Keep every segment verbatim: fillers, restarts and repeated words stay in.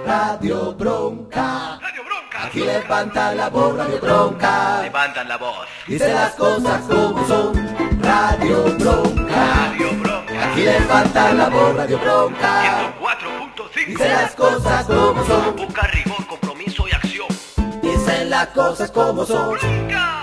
Radio Bronca. Radio Bronca. Aquí levantan la voz, Radio Bronca. Levantan la voz. Dice las cosas como son. Radio Bronca. Radio Bronca. Aquí levantan la voz, Radio Bronca. ciento cuatro punto cinco. Dice las cosas como son. Busca rigor, compromiso y acción. Dicen las cosas como son. Bronca.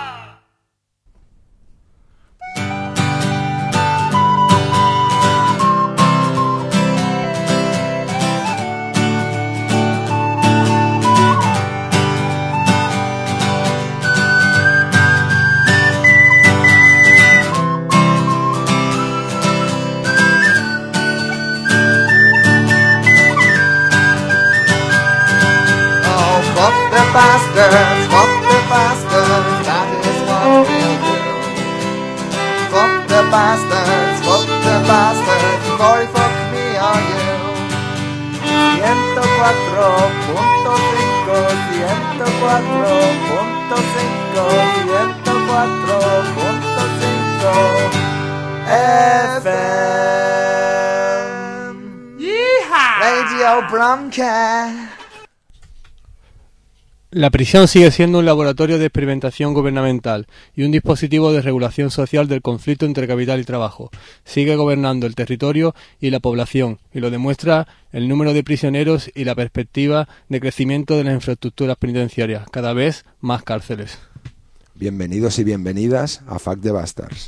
Bastards, fuck the bastards, that is what we'll do. Fuck the bastards, fuck the bastards, boy fuck me or you. ciento cuatro punto cinco, ciento cuatro punto cinco, ciento cuatro punto cinco F M. Yeehaw! Radio Bronca. La prisión sigue siendo un laboratorio de experimentación gubernamental y un dispositivo de regulación social del conflicto entre capital y trabajo. Sigue gobernando el territorio y la población, y lo demuestra el número de prisioneros y la perspectiva de crecimiento de las infraestructuras penitenciarias, cada vez más cárceles. Bienvenidos y bienvenidas a Fuck the Bastards.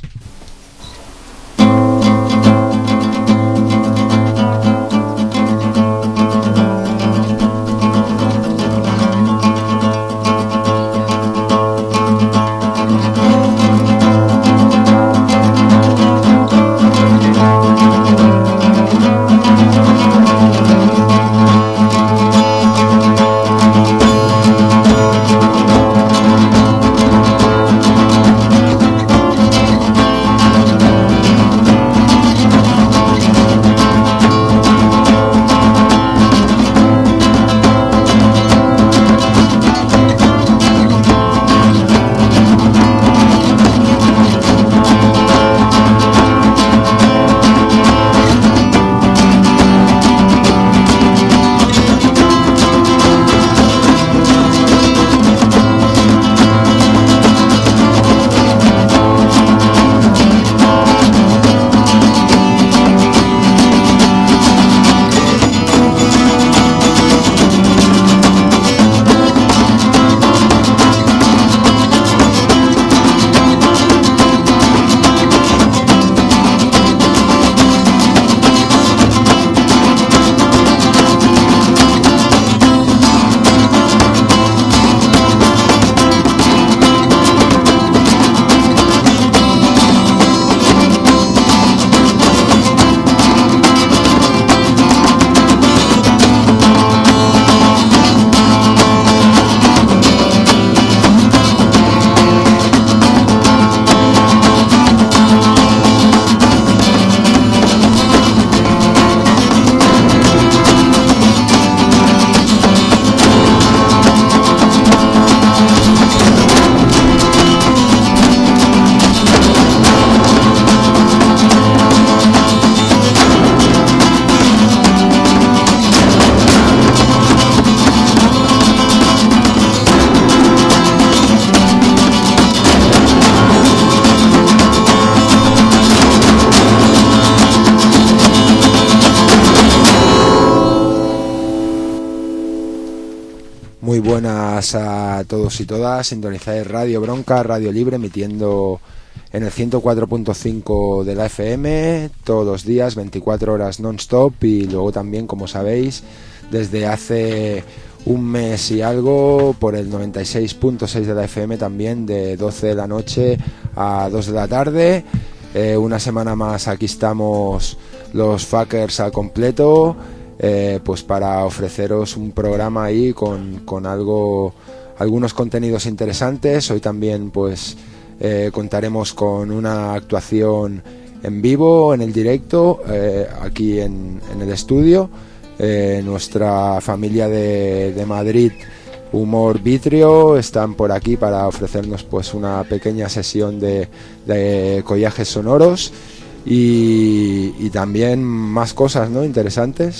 Muy buenas a todos y todas, sintonizáis Radio Bronca, Radio Libre, emitiendo en el ciento cuatro punto cinco de la F M todos los días, veinticuatro horas non-stop, y luego también, como sabéis, desde hace un mes y algo por el noventa y seis punto seis de la F M, también de doce de la noche a dos de la tarde. Eh, una semana más aquí estamos los fuckers al completo, eh, pues para ofreceros un programa ahí con, con algo, algunos contenidos interesantes. Hoy también pues eh, contaremos con una actuación en vivo, en el directo, eh, aquí en, en el estudio. Eh, nuestra familia de, de Madrid, Humor Vitrio, están por aquí para ofrecernos pues una pequeña sesión de, de collajes sonoros y, y también más cosas, ¿no?, interesantes.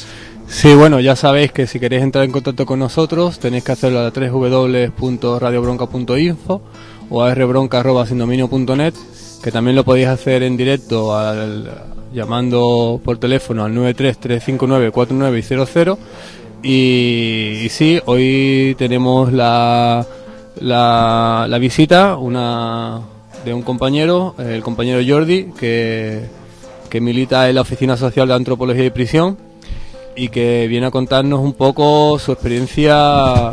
Sí, bueno, ya sabéis que si queréis entrar en contacto con nosotros tenéis que hacerlo a doble u doble u doble u punto radio bronca punto info o a rbronca arroba sindominio punto net, que también lo podéis hacer en directo al, llamando por teléfono al nueve tres tres cinco nueve cuatro nueve cero cero. Y, y sí, hoy tenemos la, la, la visita una de un compañero, el compañero Jordi, que, que milita en la Oficina Social de Antropología y Prisión, y que viene a contarnos un poco su experiencia,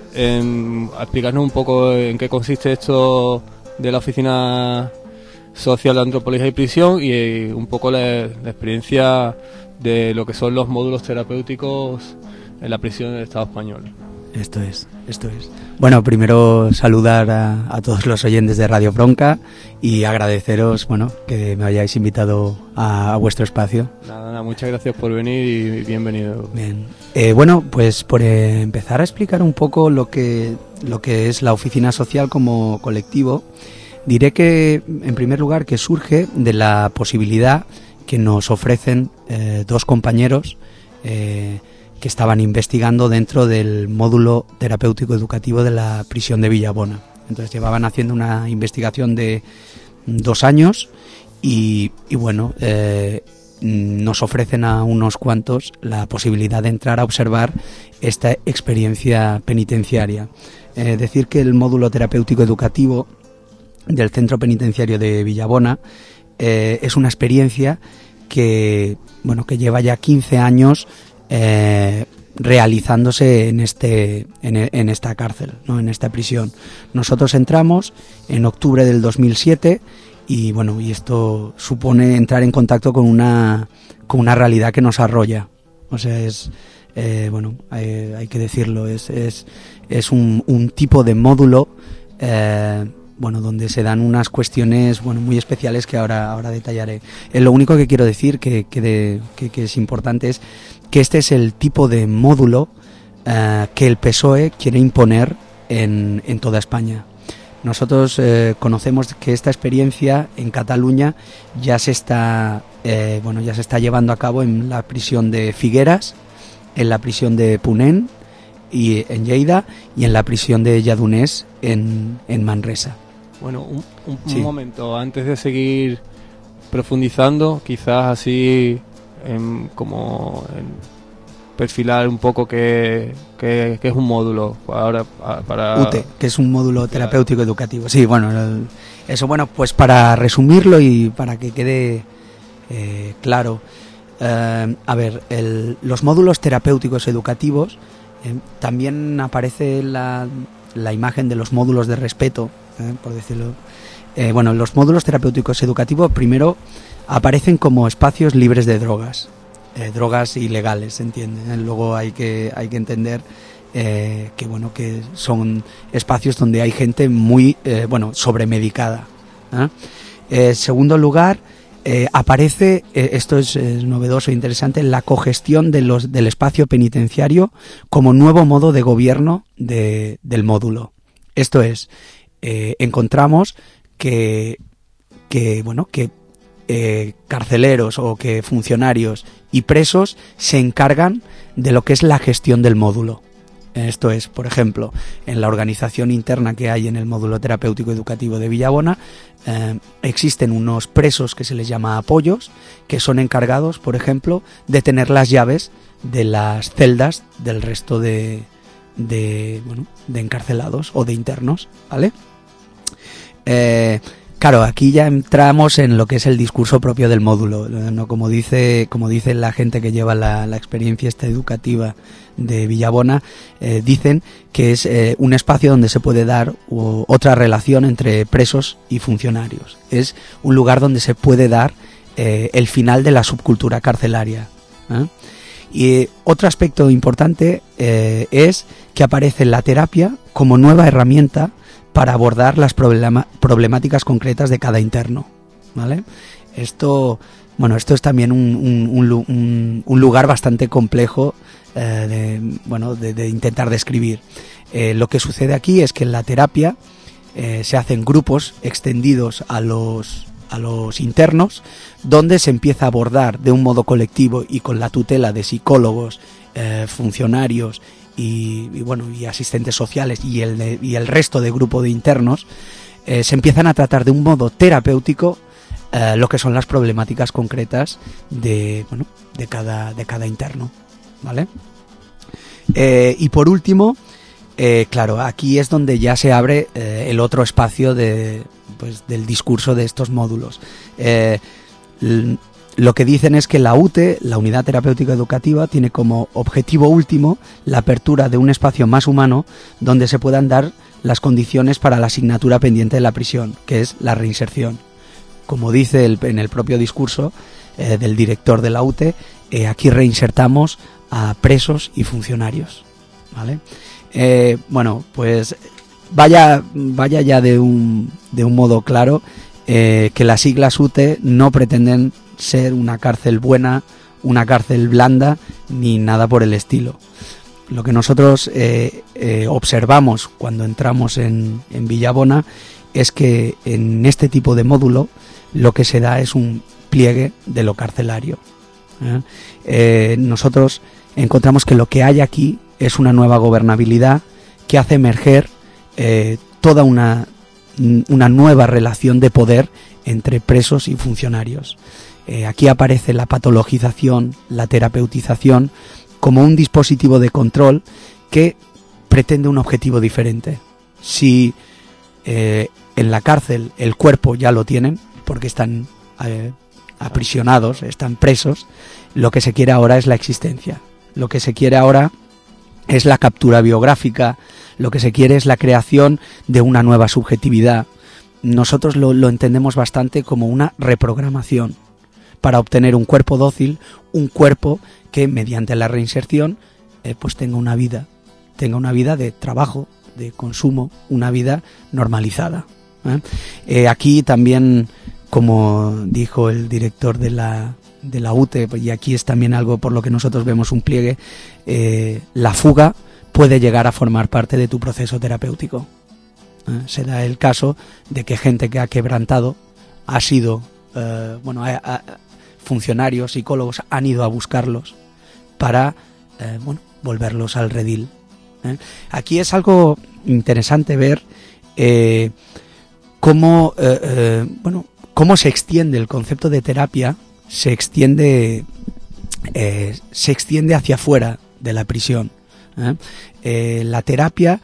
en, a explicarnos un poco en qué consiste esto de la Oficina Social de Antropología y Prisión, y un poco la, la experiencia de lo que son los módulos terapéuticos en la prisión del Estado español. Esto es, esto es. Bueno, primero saludar a, a todos los oyentes de Radio Bronca y agradeceros, bueno, que me hayáis invitado a, a vuestro espacio. Nada, nada, muchas gracias por venir y bienvenido. Bien. Eh, bueno, pues por eh, empezar a explicar un poco lo que, lo que es la Oficina Social como colectivo, diré que, en primer lugar, que surge de la posibilidad que nos ofrecen eh, dos compañeros eh, que estaban investigando dentro del módulo terapéutico educativo de la prisión de Villabona. Entonces llevaban haciendo una investigación de dos años y, y bueno, eh, nos ofrecen a unos cuantos la posibilidad de entrar a observar esta experiencia penitenciaria. Eh, decir que el módulo terapéutico educativo del Centro Penitenciario de Villabona eh, es una experiencia que, bueno, que lleva ya quince años Eh, realizándose en este en, en esta cárcel, ¿no? En esta prisión. Nosotros entramos en octubre del dos mil siete y bueno, y esto supone entrar en contacto con una con una realidad que nos arrolla. O sea, es eh, bueno, hay, hay que decirlo, es es es un, un tipo de módulo eh, bueno, donde se dan unas cuestiones, bueno, muy especiales que ahora ahora detallaré. Eh, lo único que quiero decir que que, de, que que es importante es que este es el tipo de módulo eh, que el P S O E quiere imponer en, en toda España. Nosotros eh, conocemos que esta experiencia en Cataluña ya se está eh, bueno ya se está llevando a cabo en la prisión de Figueras, en la prisión de Ponent y en Lleida y en la prisión de Lledoners en, en Manresa. Bueno, un, un, sí. un momento, antes de seguir profundizando, quizás así en, como en perfilar un poco qué, qué, qué es un módulo ahora para U T E, que es un módulo terapéutico educativo. Sí, bueno, eso, bueno, pues para resumirlo y para que quede eh, claro, eh, a ver, el, los módulos terapéuticos educativos, eh, también aparece la, la imagen de los módulos de respeto, eh, por decirlo. Eh, bueno, los módulos terapéuticos educativos primero aparecen como espacios libres de drogas, eh, drogas ilegales, ¿se entiende? Eh, luego hay que hay que entender eh, que bueno que son espacios donde hay gente muy eh, bueno sobremedicada. ¿eh? En segundo lugar, eh, aparece eh, esto es eh, novedoso e interesante, la cogestión de los del espacio penitenciario como nuevo modo de gobierno de, del módulo. Esto es, eh, encontramos que que bueno que Eh, carceleros o que funcionarios y presos se encargan de lo que es la gestión del módulo. Esto es, por ejemplo, en la organización interna que hay en el módulo terapéutico educativo de Villabona, eh, existen unos presos que se les llama apoyos, que son encargados, por ejemplo, de tener las llaves de las celdas del resto de, de, bueno, de encarcelados o de internos, ¿vale? Eh, Claro, aquí ya entramos en lo que es el discurso propio del módulo, ¿no? Como dice, como dice la gente que lleva la, la experiencia esta educativa de Villabona, eh, dicen que es eh, un espacio donde se puede dar u, otra relación entre presos y funcionarios. Es un lugar donde se puede dar eh, el final de la subcultura carcelaria, ¿eh? Y eh, otro aspecto importante eh, es que aparece la terapia como nueva herramienta para abordar las problema, problemáticas concretas de cada interno, ¿vale? Esto, bueno, esto es también un, un, un, un lugar bastante complejo eh, de, bueno, de, de intentar describir. Eh, lo que sucede aquí es que en la terapia eh, se hacen grupos extendidos a los a los internos, donde se empieza a abordar de un modo colectivo y con la tutela de psicólogos eh, funcionarios y, y bueno y asistentes sociales y el de, y el resto de grupo de internos, eh, se empiezan a tratar de un modo terapéutico eh, lo que son las problemáticas concretas de bueno de cada de cada interno, ¿vale? Eh, y por último, eh, claro, aquí es donde ya se abre eh, el otro espacio de pues del discurso de estos módulos. Eh, l- Lo que dicen es que la U T E, la Unidad Terapéutica Educativa, tiene como objetivo último la apertura de un espacio más humano donde se puedan dar las condiciones para la asignatura pendiente de la prisión, que es la reinserción. Como dice el, en el propio discurso eh, del director de la U T E, eh, aquí reinsertamos a presos y funcionarios, ¿vale? Eh, bueno, pues vaya, vaya ya de un, de un modo claro eh, que las siglas U T E no pretenden ser una cárcel buena, una cárcel blanda, ni nada por el estilo. Lo que nosotros eh, eh, observamos cuando entramos en, en Villabona es que en este tipo de módulo lo que se da es un pliegue de lo carcelario. ¿eh? Eh, nosotros encontramos que lo que hay aquí es una nueva gobernabilidad que hace emerger eh, toda una, una nueva relación de poder entre presos y funcionarios. Eh, aquí aparece la patologización, la terapeutización, como un dispositivo de control que pretende un objetivo diferente. Si eh, en la cárcel el cuerpo ya lo tienen, porque están eh, aprisionados, están presos, lo que se quiere ahora es la existencia. Lo que se quiere ahora es la captura biográfica, lo que se quiere es la creación de una nueva subjetividad. Nosotros lo, lo entendemos bastante como una reprogramación para obtener un cuerpo dócil, un cuerpo que mediante la reinserción eh, pues tenga una vida, tenga una vida de trabajo, de consumo, una vida normalizada. ¿eh? Eh, aquí también, como dijo el director de la, de la U T E, y aquí es también algo por lo que nosotros vemos un pliegue, eh, la fuga puede llegar a formar parte de tu proceso terapéutico. ¿eh? Se da el caso de que gente que ha quebrantado ha sido, eh, bueno, ha, ha, funcionarios, psicólogos han ido a buscarlos para eh, bueno, volverlos al redil. ¿eh? Aquí es algo interesante ver eh, cómo, eh, eh, bueno, cómo se extiende el concepto de terapia, se extiende, eh, se extiende hacia afuera de la prisión. ¿eh? Eh, la terapia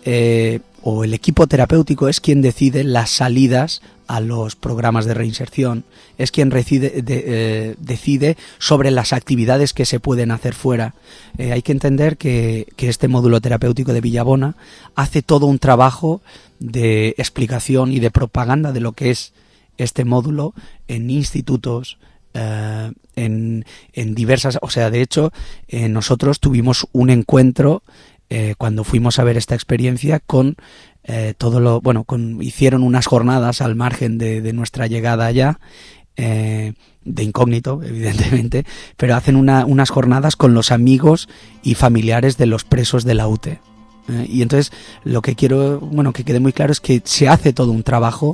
eh, o el equipo terapéutico es quien decide las salidas a los programas de reinserción, es quien decide, de, eh, decide sobre las actividades que se pueden hacer fuera. Eh, hay que entender que, que este módulo terapéutico de Villabona hace todo un trabajo de explicación y de propaganda de lo que es este módulo en institutos, eh, en, en diversas... O sea, de hecho, eh, nosotros tuvimos un encuentro eh, cuando fuimos a ver esta experiencia con... Eh, todo lo bueno con, hicieron unas jornadas al margen de, de nuestra llegada allá, eh, de incógnito evidentemente, pero hacen una, unas jornadas con los amigos y familiares de los presos de la U T E. Eh, y entonces lo que quiero bueno que quede muy claro es que se hace todo un trabajo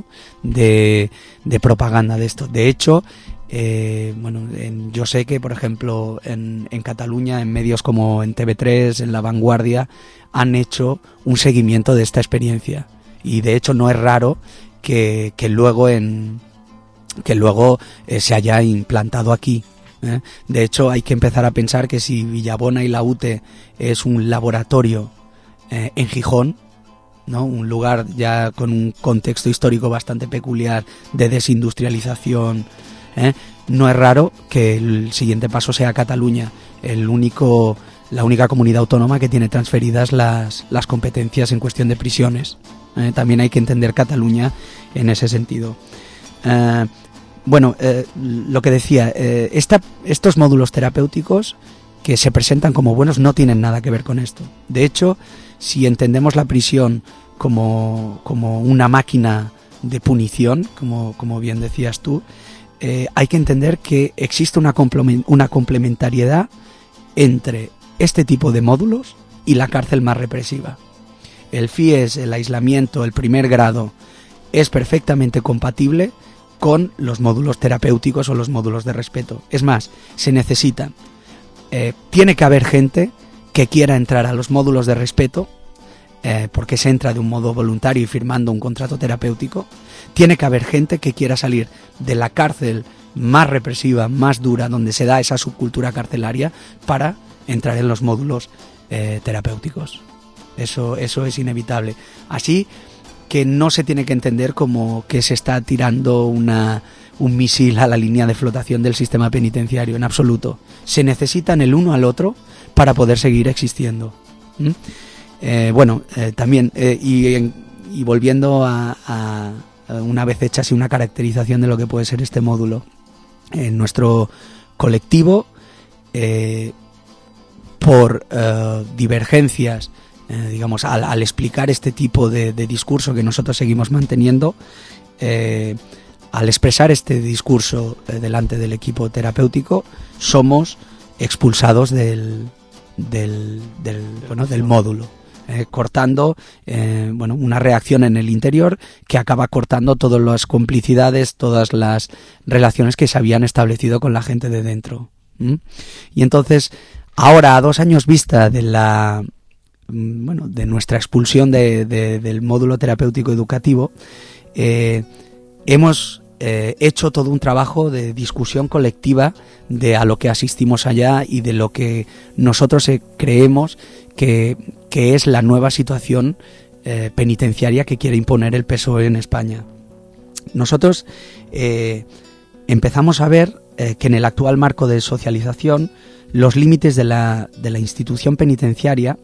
de, de propaganda de esto. De hecho, eh, bueno, en, yo sé que por ejemplo en, en Cataluña, en medios como en T V tres, en La Vanguardia, han hecho un seguimiento de esta experiencia y de hecho no es raro que, que luego en que luego eh, se haya implantado aquí. ¿eh? De hecho hay que empezar a pensar que si Villabona y la U T E es un laboratorio eh, en Gijón, ¿no? Un lugar ya con un contexto histórico bastante peculiar de desindustrialización, ¿eh? no es raro que el siguiente paso sea Cataluña, el único la única comunidad autónoma que tiene transferidas las, las competencias en cuestión de prisiones. Eh, también hay que entender Cataluña en ese sentido. Eh, bueno, eh, lo que decía, eh, esta, estos módulos terapéuticos que se presentan como buenos no tienen nada que ver con esto. De hecho, si entendemos la prisión como, como una máquina de punición, como, como bien decías tú, eh, hay que entender que existe una, complement, una complementariedad entre este tipo de módulos y la cárcel más represiva. El F I E S, el aislamiento, el primer grado, es perfectamente compatible con los módulos terapéuticos o los módulos de respeto. Es más, se necesitan. eh, tiene que haber gente que quiera entrar a los módulos de respeto, eh, porque se entra de un modo voluntario y firmando un contrato terapéutico. Tiene que haber gente que quiera salir de la cárcel más represiva, más dura, donde se da esa subcultura carcelaria, para entrar en los módulos eh, terapéuticos. Eso, eso es inevitable. Así que no se tiene que entender como que se está tirando una, un misil a la línea de flotación del sistema penitenciario, en absoluto. Se necesitan el uno al otro para poder seguir existiendo. ¿Mm? Eh, bueno, eh, también, eh, y, y volviendo a, a, a una vez hecha así una caracterización de lo que puede ser este módulo, en nuestro colectivo, eh, por eh, divergencias, eh, digamos, al, al explicar este tipo de, de discurso que nosotros seguimos manteniendo, eh, al expresar este discurso eh, delante del equipo terapéutico, somos expulsados del, del, del, bueno, del módulo. Eh, cortando eh, bueno, una reacción en el interior que acaba cortando todas las complicidades, todas las relaciones que se habían establecido con la gente de dentro. ¿Mm? Y entonces, ahora, a dos años vista de la bueno, de nuestra expulsión de, de, del módulo terapéutico educativo, eh, hemos eh, hecho todo un trabajo de discusión colectiva de a lo que asistimos allá y de lo que nosotros eh, creemos que, que es la nueva situación eh, penitenciaria que quiere imponer el P S O E en España. Nosotros eh, empezamos a ver eh, que en el actual marco de socialización los límites de la, de la institución penitenciaria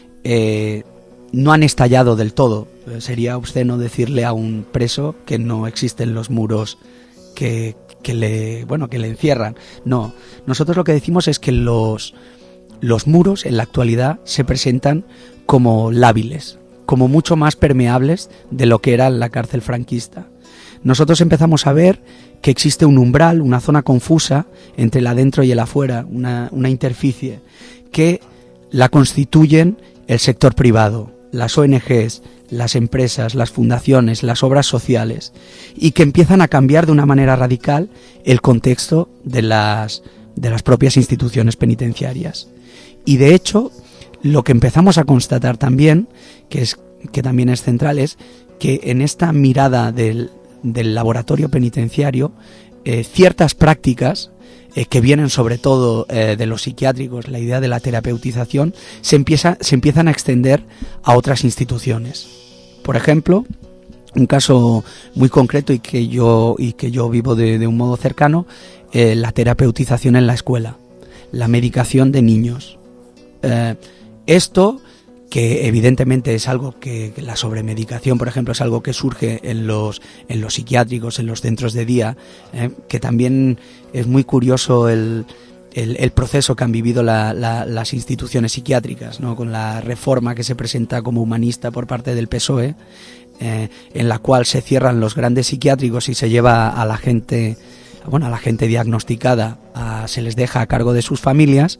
eh, no han estallado del todo. Sería obsceno decirle a un preso que no existen los muros que, que le bueno que le encierran. No, nosotros lo que decimos es que los los muros en la actualidad se presentan como lábiles, como mucho más permeables de lo que era la cárcel franquista. Nosotros empezamos a ver que existe un umbral, una zona confusa entre el adentro y el afuera, una, una interficie, que la constituyen el sector privado, las O N Ges, las empresas, las fundaciones, las obras sociales, y que empiezan a cambiar de una manera radical el contexto de las, de las propias instituciones penitenciarias. Y de hecho, lo que empezamos a constatar también, que es que también es central, es que en esta mirada del, del laboratorio penitenciario, eh, ciertas prácticas eh, que vienen sobre todo eh, de los psiquiátricos, la idea de la terapeutización, se empieza, se empiezan a extender a otras instituciones. Por ejemplo, un caso muy concreto y que yo y que yo vivo de, de un modo cercano, eh, la terapeutización en la escuela, la medicación de niños. Eh, esto, que evidentemente es algo que, que la sobremedicación, por ejemplo, es algo que surge en los en los psiquiátricos, en los centros de día, eh, que también es muy curioso el, el, el proceso que han vivido la, la, las instituciones psiquiátricas, ¿no? Con la reforma que se presenta como humanista por parte del P S O E, eh, en la cual se cierran los grandes psiquiátricos y se lleva a la gente, bueno, a la gente diagnosticada, a, se les deja a cargo de sus familias.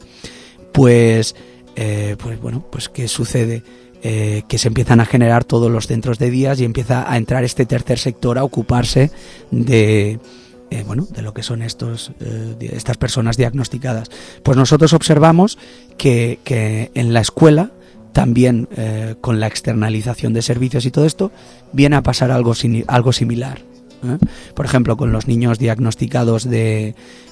Pues, eh, pues bueno, pues ¿qué sucede? Eh, que se empiezan a generar todos los centros de días y empieza a entrar este tercer sector a ocuparse de, eh, bueno, de lo que son estos, eh, estas personas diagnosticadas. Pues nosotros observamos que, que en la escuela también, eh, con la externalización de servicios y todo esto, viene a pasar algo, sin, algo similar. ¿eh? Por ejemplo, con los niños diagnosticados de...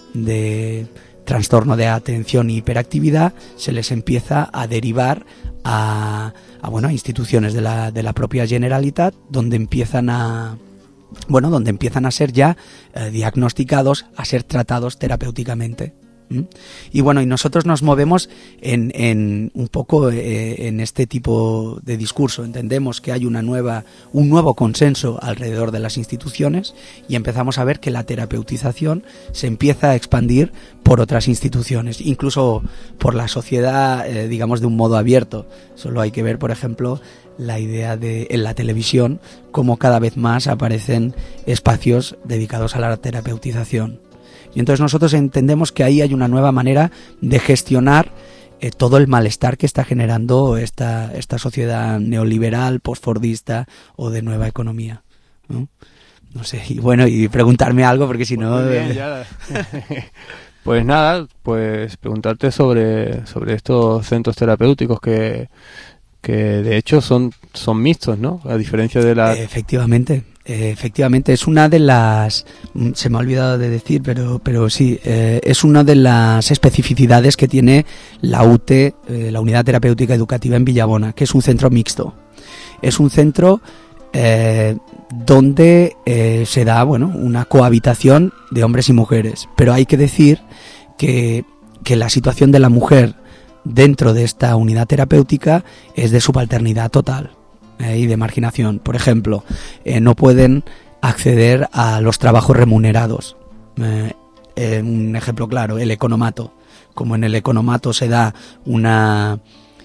de trastorno de atención y hiperactividad, se les empieza a derivar a, a bueno a instituciones de la de la propia Generalitat, donde empiezan a bueno donde empiezan a ser ya eh, diagnosticados, a ser tratados terapéuticamente. ¿Mm? Y bueno, y nosotros nos movemos en, en un poco eh, en este tipo de discurso. Entendemos que hay una nueva, un nuevo consenso alrededor de las instituciones y empezamos a ver que la terapeutización se empieza a expandir por otras instituciones, incluso por la sociedad, eh, digamos, de un modo abierto. Solo hay que ver, por ejemplo, la idea de en la televisión, cómo cada vez más aparecen espacios dedicados a la terapeutización. Y entonces nosotros entendemos que ahí hay una nueva manera de gestionar eh, todo el malestar que está generando esta, esta sociedad neoliberal, postfordista o de nueva economía, ¿no? No sé, y bueno, y preguntarme algo porque si no... Muy bien, ya. Pues nada, pues preguntarte sobre, sobre estos centros terapéuticos que, que de hecho son, son mixtos, ¿no? A diferencia de la... Efectivamente. Efectivamente, es una de las, se me ha olvidado de decir, pero pero sí, eh, es una de las especificidades que tiene la U T E, eh, la Unidad Terapéutica Educativa en Villabona, que es un centro mixto. Es un centro eh, donde eh, se da, bueno, una cohabitación de hombres y mujeres, pero hay que decir que, que la situación de la mujer dentro de esta unidad terapéutica es de subalternidad total. Eh, y de marginación. Por ejemplo, eh, no pueden acceder a los trabajos remunerados. Eh, eh, un ejemplo claro, el economato. Como en el economato se da una...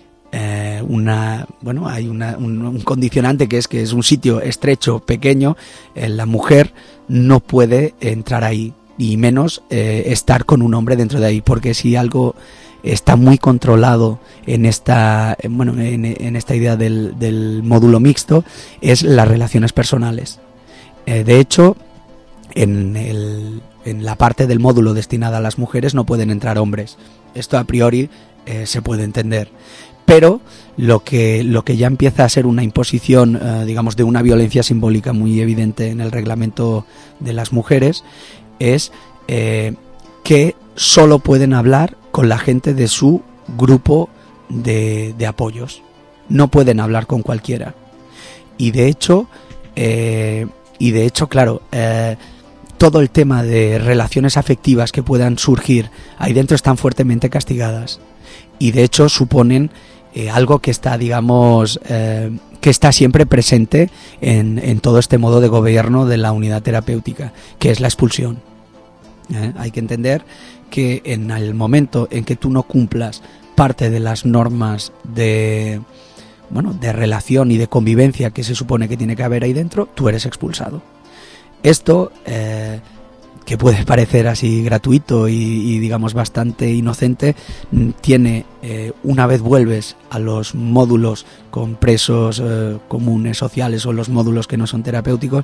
Eh, una bueno hay una, un, un condicionante que es que es un sitio estrecho, pequeño, eh, la mujer no puede entrar ahí, y menos eh, estar con un hombre dentro de ahí, porque si algo está muy controlado en esta bueno en, en esta idea del, del módulo mixto es las relaciones personales. Eh, de hecho, en, el, en la parte del módulo destinada a las mujeres no pueden entrar hombres. Esto a priori eh, se puede entender. Pero lo que lo que ya empieza a ser una imposición, eh, digamos, de una violencia simbólica muy evidente en el reglamento de las mujeres es eh, que solo pueden hablar con la gente de su grupo de, de apoyos. No pueden hablar con cualquiera. Y de hecho, eh, y de hecho, claro, eh, todo el tema de relaciones afectivas que puedan surgir ahí dentro están fuertemente castigadas. Y de hecho suponen eh, algo que está, digamos, eh, que está siempre presente en, en todo este modo de gobierno de la unidad terapéutica, que es la expulsión. ¿Eh? Hay que entender que en el momento en que tú no cumplas parte de las normas de bueno de relación y de convivencia que se supone que tiene que haber ahí dentro, tú eres expulsado. Esto eh, que puede parecer así gratuito y, y digamos bastante inocente, tiene eh, una vez vuelves a los módulos con presos eh, comunes sociales o los módulos que no son terapéuticos,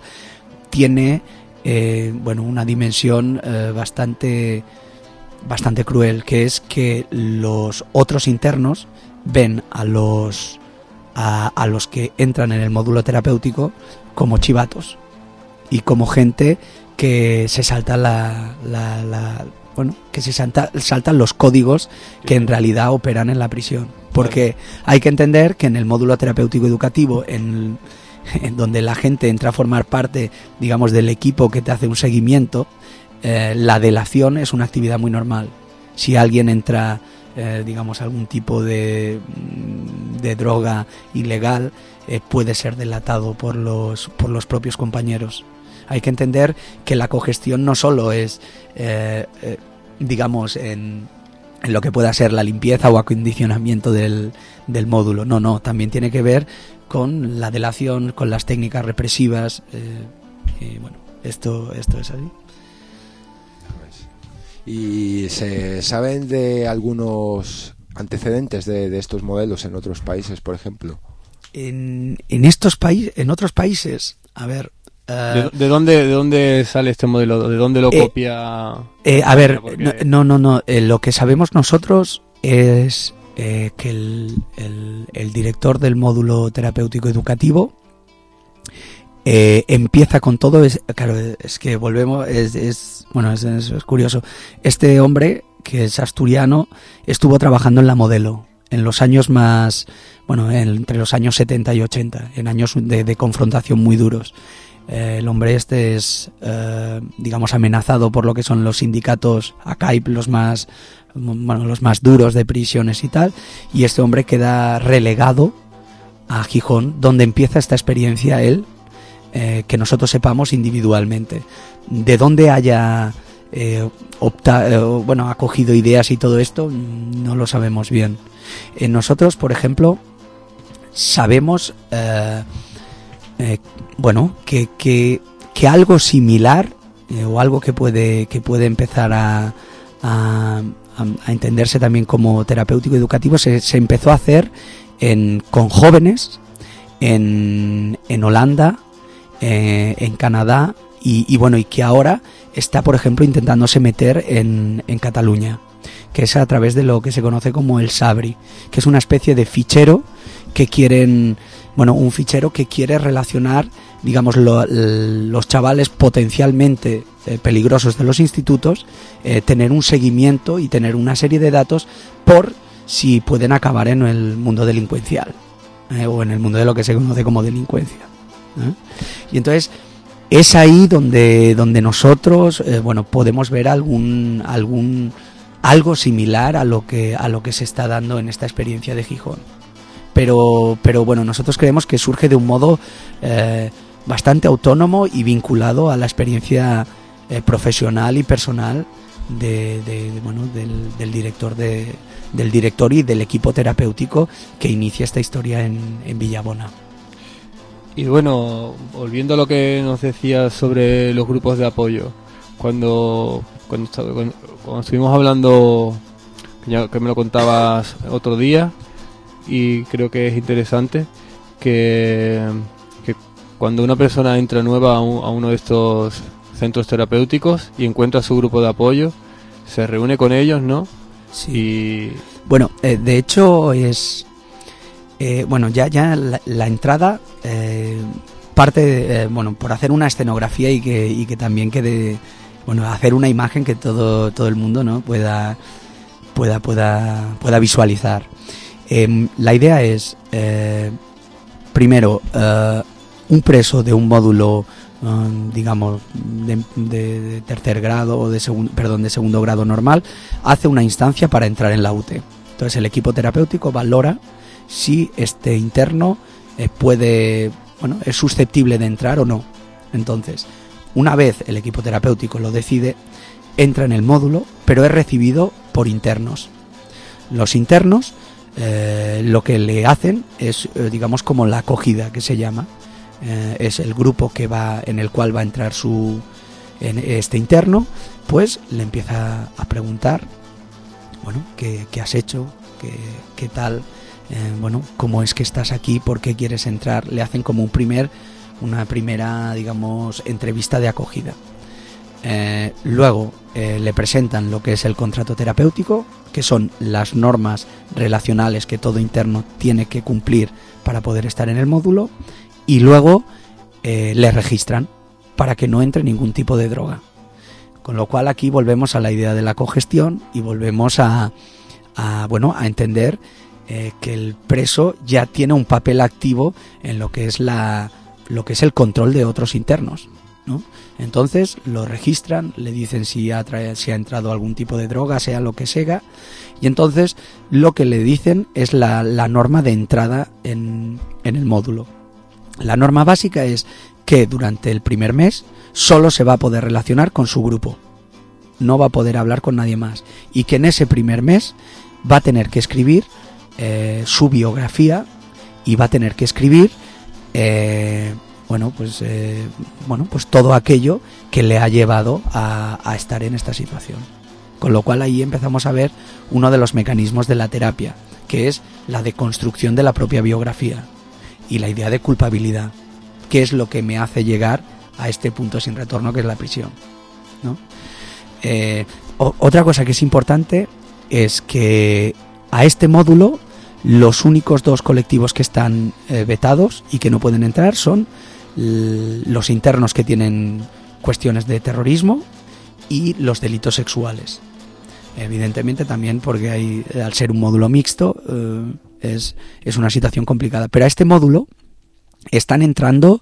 tiene eh, bueno una dimensión eh, bastante bastante cruel, que es que los otros internos ven a los a, a los que entran en el módulo terapéutico como chivatos y como gente que se salta la, la, la bueno que se salta, saltan los códigos que en realidad operan en la prisión, porque hay que entender que en el módulo terapéutico educativo, en, en donde la gente entra a formar parte, digamos, del equipo que te hace un seguimiento, Eh, la delación es una actividad muy normal. Si alguien entra, eh, digamos, algún tipo de, de droga ilegal, eh, puede ser delatado por los, por los propios compañeros. Hay que entender que la cogestión no solo es, eh, eh, digamos, en, en lo que pueda ser la limpieza o acondicionamiento del, del módulo. No, no, también tiene que ver con la delación, con las técnicas represivas. Eh, y bueno, esto, esto es así. ¿Y se saben de algunos antecedentes de, de estos modelos en otros países, por ejemplo? En, en estos países, en otros países, a ver. Uh, ¿De, de dónde de dónde sale este modelo? ¿De dónde lo eh, copia? Eh, a ver, porque... no, no, no. Eh, lo que sabemos nosotros es eh, que el, el, el director del módulo terapéutico educativo Eh, empieza con todo, es, claro, es que volvemos, es, es bueno, es, es, es curioso. Este hombre, que es asturiano, estuvo trabajando en la Modelo en los años más, bueno, en, entre los años setenta y ochenta, en años de, de confrontación muy duros. Eh, el hombre este es, eh, digamos, amenazado por lo que son los sindicatos A C A I P, los más, bueno, los más duros de prisiones y tal, y este hombre queda relegado a Gijón, donde empieza esta experiencia él. Eh, que nosotros sepamos individualmente. De dónde haya eh, opta, eh, bueno, acogido ideas y todo esto, no lo sabemos bien. Eh, nosotros, por ejemplo, sabemos eh, eh, bueno, que, que, que algo similar eh, o algo que puede, que puede empezar a, a, a entenderse también como terapéutico educativo se, se empezó a hacer en, con jóvenes en, en Holanda, Eh, en Canadá y, y bueno, y que ahora está, por ejemplo, intentándose meter en, en Cataluña, que es a través de lo que se conoce como el SABRI, que es una especie de fichero que quieren, bueno, un fichero que quiere relacionar, digamos, lo, los chavales potencialmente eh, peligrosos de los institutos, eh, tener un seguimiento y tener una serie de datos por si pueden acabar en el mundo delincuencial, eh, o en el mundo de lo que se conoce como delincuencia, ¿eh? Y entonces es ahí donde, donde nosotros, eh, bueno, podemos ver algún, algún algo similar a lo que a lo que se está dando en esta experiencia de Gijón. Pero, pero bueno, nosotros creemos que surge de un modo eh, bastante autónomo y vinculado a la experiencia eh, profesional y personal de, de, de bueno del, del director de, del director y del equipo terapéutico que inicia esta historia en, en Villabona. Y bueno, volviendo a lo que nos decías sobre los grupos de apoyo, cuando cuando, cuando, cuando estuvimos hablando, que, ya, que me lo contabas otro día, y creo que es interesante que, que cuando una persona entra nueva a, un, a uno de estos centros terapéuticos y encuentra su grupo de apoyo, se reúne con ellos, ¿no? Sí. Y bueno, eh, de hecho es eh, bueno, ya ya la, la entrada eh, parte de, eh, bueno, por hacer una escenografía y que y que también quede, bueno, hacer una imagen que todo todo el mundo, ¿no?, pueda pueda pueda pueda visualizar. Eh, la idea es, eh, primero, eh, un preso de un módulo, um, digamos, de, de, de tercer grado o de segundo, perdón, de segundo grado normal, hace una instancia para entrar en la U T E. Entonces el equipo terapéutico valora si este interno eh, puede, bueno, es susceptible de entrar o no. Entonces, una vez el equipo terapéutico lo decide, entra en el módulo, pero es recibido por internos. Los internos Eh, lo que le hacen es, eh, digamos, como la acogida, que se llama, eh, es el grupo que va en el cual va a entrar su en este interno, pues le empieza a preguntar, bueno, qué, qué has hecho, qué, qué tal, eh, bueno, cómo es que estás aquí, por qué quieres entrar. Le hacen como un primer una primera, digamos, entrevista de acogida. Eh, luego eh, le presentan lo que es el contrato terapéutico, que son las normas relacionales que todo interno tiene que cumplir para poder estar en el módulo, y luego eh, le registran para que no entre ningún tipo de droga. Con lo cual aquí volvemos a la idea de la cogestión y volvemos a, a bueno, a entender eh, que el preso ya tiene un papel activo en lo que es la lo que es el control de otros internos, ¿no? Entonces lo registran, le dicen si ha, tra- si ha entrado algún tipo de droga, sea lo que sea, y entonces lo que le dicen es la, la norma de entrada en, en el módulo. La norma básica es que durante el primer mes solo se va a poder relacionar con su grupo, no va a poder hablar con nadie más, y que en ese primer mes va a tener que escribir eh, su biografía y va a tener que escribir eh, bueno pues eh, bueno pues todo aquello que le ha llevado a, a estar en esta situación. Con lo cual ahí empezamos a ver uno de los mecanismos de la terapia, que es la deconstrucción de la propia biografía y la idea de culpabilidad, que es lo que me hace llegar a este punto sin retorno, que es la prisión, ¿no? Eh, o, otra cosa que es importante es que a este módulo los únicos dos colectivos que están eh, vetados y que no pueden entrar son l- los internos que tienen cuestiones de terrorismo y los delitos sexuales. Evidentemente también porque hay, al ser un módulo mixto, eh, es, es una situación complicada. Pero a este módulo están entrando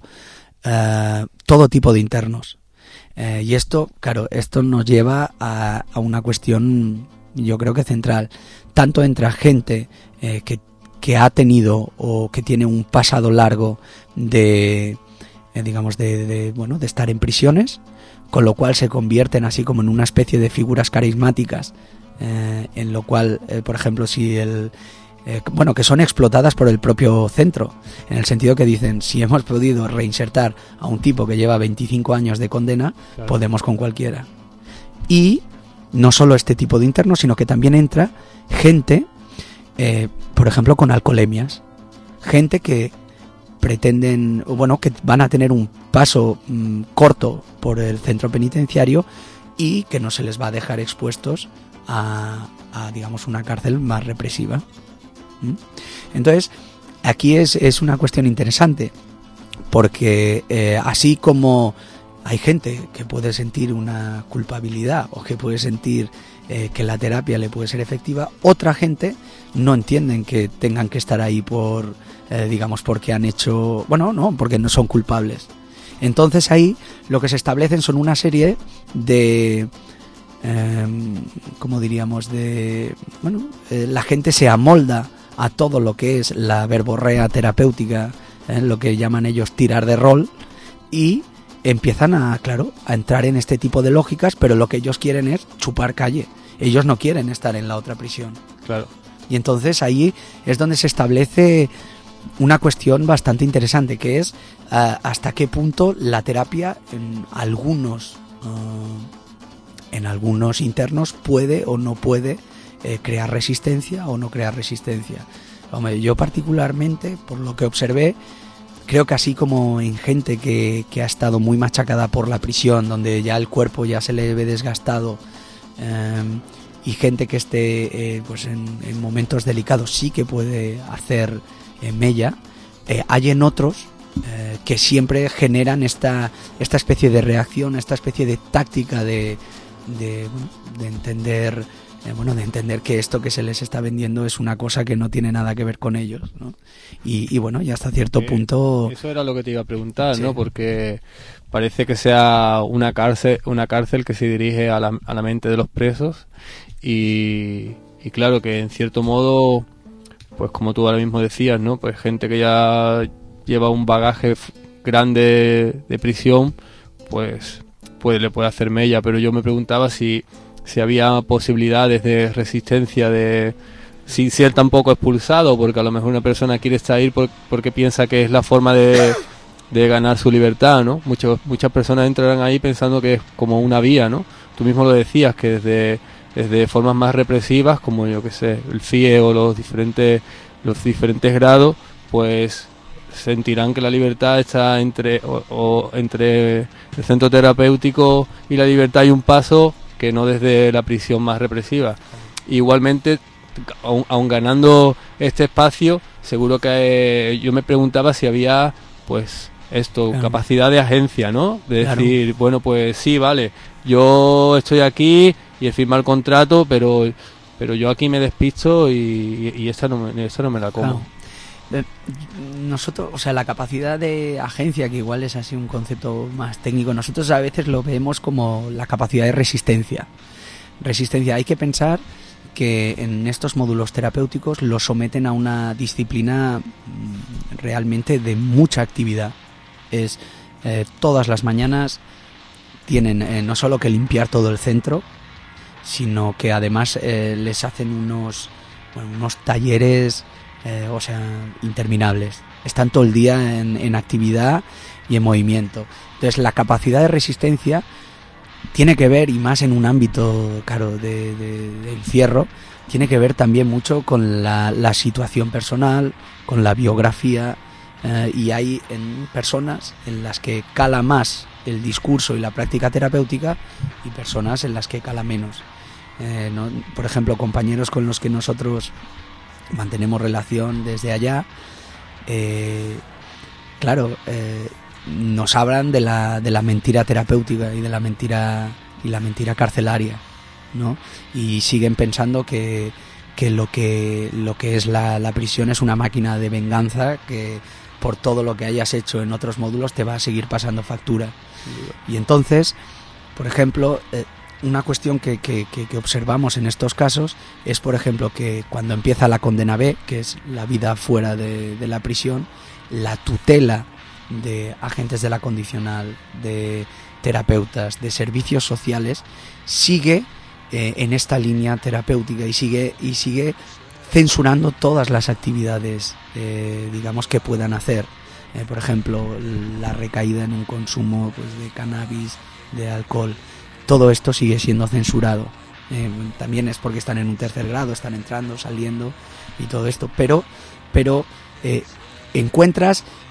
eh, todo tipo de internos. Eh, y esto, claro, esto nos lleva a, a una cuestión, yo creo que central. Tanto entra gente eh, que, que ha tenido o que tiene un pasado largo de, eh, digamos, de, de, bueno, de estar en prisiones, con lo cual se convierten así como en una especie de figuras carismáticas, eh, en lo cual, eh, por ejemplo, si el... Eh, bueno, que son explotadas por el propio centro, en el sentido que dicen, si hemos podido reinsertar a un tipo que lleva veinticinco años de condena, claro, podemos con cualquiera. Y no solo este tipo de internos, sino que también entra gente, eh, por ejemplo, con alcoholemias, gente que pretenden, bueno, que van a tener un paso mmm, corto por el centro penitenciario y que no se les va a dejar expuestos a, a digamos, una cárcel más represiva. ¿Mm? Entonces, aquí es, es una cuestión interesante, porque eh, así como hay gente que puede sentir una culpabilidad o que puede sentir eh, que la terapia le puede ser efectiva, otra gente no entienden que tengan que estar ahí por, eh, digamos, porque han hecho, bueno, no, porque no son culpables. Entonces ahí lo que se establecen son una serie de, eh, ¿cómo diríamos? De, bueno, eh, la gente se amolda a todo lo que es la verborrea terapéutica, eh, lo que llaman ellos tirar de rol, y empiezan a, claro, a entrar en este tipo de lógicas, pero lo que ellos quieren es chupar calle. Ellos no quieren estar en la otra prisión. Claro. Y entonces ahí es donde se establece una cuestión bastante interesante, que es uh, hasta qué punto la terapia en algunos uh, en algunos internos puede o no puede eh, crear resistencia o no crear resistencia. Hombre, yo particularmente, por lo que observé, creo que así como en gente que, que ha estado muy machacada por la prisión, donde ya el cuerpo ya se le ve desgastado, eh, y gente que esté eh, pues en, en momentos delicados sí que puede hacer eh, mella, eh, hay en otros eh, que siempre generan esta, esta especie de reacción, esta especie de táctica de, de, de entender... Eh, bueno, de entender que esto que se les está vendiendo es una cosa que no tiene nada que ver con ellos, ¿no? Y, y bueno, ya hasta cierto eh, punto... Eso era lo que te iba a preguntar, sí. ¿no? Porque parece que sea una cárcel, una cárcel que se dirige a la, a la mente de los presos y, y claro que en cierto modo, pues como tú ahora mismo decías, ¿no? Pues gente que ya lleva un bagaje grande de prisión, pues, pues le puede hacer mella, pero yo me preguntaba si... si había posibilidades de resistencia, de sin ser tampoco expulsado, porque a lo mejor una persona quiere estar ahí por, porque piensa que es la forma de, de ganar su libertad, ¿no? Muchos, muchas personas entrarán ahí pensando que es como una vía, ¿no? Tú mismo lo decías, que desde, desde formas más represivas, como yo que sé, el F I E o los diferentes, los diferentes grados, pues sentirán que la libertad está entre, o, o entre el centro terapéutico y la libertad hay un paso, que no desde la prisión más represiva. Igualmente, aun, aun ganando este espacio, seguro que eh, yo me preguntaba si había, pues, esto, claro, capacidad de agencia, ¿no? De claro. decir, bueno, pues sí, vale, yo estoy aquí y he firmado el contrato, pero pero yo aquí me despisto y, y esta, no me, esta no me la como. Claro. Nosotros, o sea, la capacidad de agencia, que igual es así un concepto más técnico, nosotros a veces lo vemos como la capacidad de resistencia. Resistencia, hay que pensar que en estos módulos terapéuticos los someten a una disciplina realmente de mucha actividad. Es eh, todas las mañanas tienen eh, no solo que limpiar todo el centro, sino que además eh, les hacen unos, bueno, unos talleres, Eh, o sea, interminables. Están todo el día en, en actividad y en movimiento. Entonces la capacidad de resistencia tiene que ver, y más en un ámbito, claro, de, de, de encierro, tiene que ver también mucho con la, la situación personal, con la biografía, eh, y hay en personas en las que cala más el discurso y la práctica terapéutica y personas en las que cala menos. Eh, no, por ejemplo, compañeros con los que nosotros mantenemos relación desde allá, eh, claro, eh, nos hablan de la de la mentira terapéutica y de la mentira y la mentira carcelaria, ¿no? Y siguen pensando que que lo que lo que es la, la prisión es una máquina de venganza, que por todo lo que hayas hecho en otros módulos te va a seguir pasando factura. Y entonces, por ejemplo, eh, una cuestión que, que, que, que observamos en estos casos es, por ejemplo, que cuando empieza la condena B, que es la vida fuera de, de la prisión, la tutela de agentes de la condicional, de terapeutas, de servicios sociales, sigue eh, en esta línea terapéutica y sigue y sigue censurando todas las actividades, eh, digamos, que puedan hacer. Eh, por ejemplo, la recaída en un consumo, pues, de cannabis, de alcohol. Todo esto sigue siendo censurado. Eh, también es porque están en un tercer grado, están entrando, saliendo y todo esto. Pero, pero eh, encuentras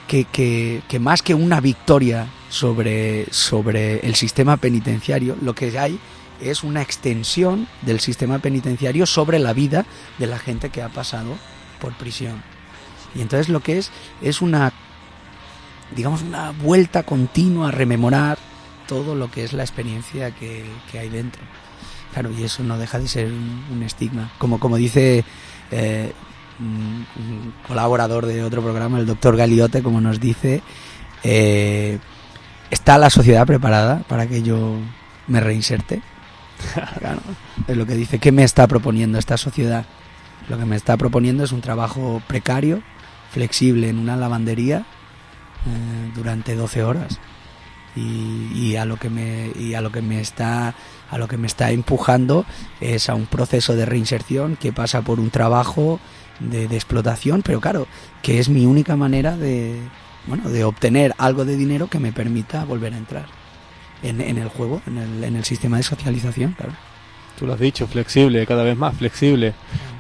que, que, que más que una victoria sobre, sobre el sistema penitenciario, lo que hay es una extensión del sistema penitenciario sobre la vida de la gente que ha pasado por prisión. Y entonces lo que es es una, digamos, una vuelta continua a rememorar todo lo que es la experiencia que, que hay dentro. Claro, y eso no deja de ser un, un estigma. Como, como dice eh, un, un colaborador de otro programa, el doctor Galiote, como nos dice, eh, ¿está la sociedad preparada para que yo me reinserte? Claro, es lo que dice. ¿Qué me está proponiendo esta sociedad? Lo que me está proponiendo es un trabajo precario, flexible en una lavandería eh, durante doce horas. Y, y a lo que me y a lo que me está a lo que me está empujando es a un proceso de reinserción que pasa por un trabajo de, de explotación, pero claro, que es mi única manera de bueno de obtener algo de dinero que me permita volver a entrar en, en el juego, en el, en el sistema de socialización, claro. Tú lo has dicho, flexible, cada vez más flexible.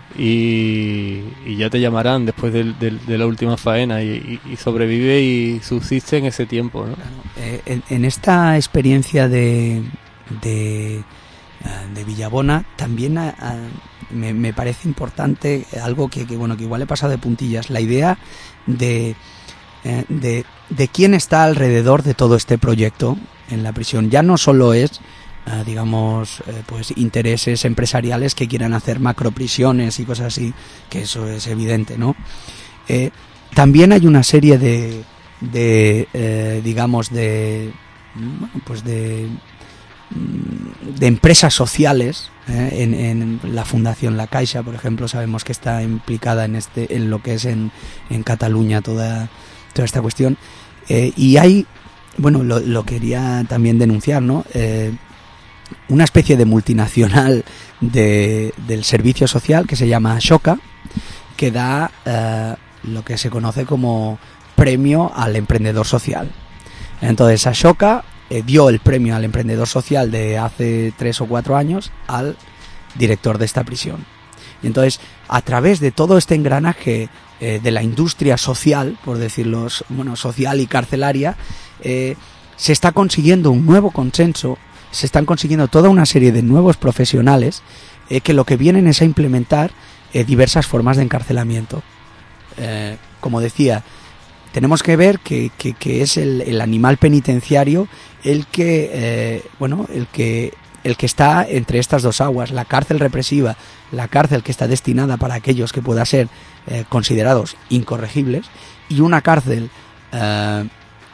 Y, y ya te llamarán después del, del, de la última faena y, y, y sobrevive y subsiste en ese tiempo, ¿no? Claro. Eh, en, en esta experiencia de de, de Villabona también a, a, me, me parece importante algo que, que bueno que igual he pasado de puntillas, la idea de, eh, de de quién está alrededor de todo este proyecto en la prisión. Ya no solo es Uh, digamos, eh, pues intereses empresariales que quieran hacer macroprisiones y cosas así, que eso es evidente, ¿no? Eh, también hay una serie de, de eh, digamos, de, bueno, pues de, de empresas sociales, eh, en, en la Fundación La Caixa, por ejemplo, sabemos que está implicada en este, en lo que es en, en Cataluña toda, toda esta cuestión, eh, y hay, bueno, lo, lo quería también denunciar, ¿no? Eh, una especie de multinacional de, del servicio social que se llama Ashoka, que da eh, lo que se conoce como premio al emprendedor social. Entonces Ashoka eh, dio el premio al emprendedor social de hace tres o cuatro años al director de esta prisión. Y entonces, a través de todo este engranaje eh, de la industria social, por decirlo, bueno, social y carcelaria, eh, se está consiguiendo un nuevo consenso. Se están consiguiendo toda una serie de nuevos profesionales eh, que lo que vienen es a implementar eh, diversas formas de encarcelamiento. Eh, como decía, tenemos que ver que, que, que es el, el animal penitenciario el que, eh, bueno, el que, el que está entre estas dos aguas, la cárcel represiva, la cárcel que está destinada para aquellos que puedan ser eh, considerados incorregibles, y una cárcel eh,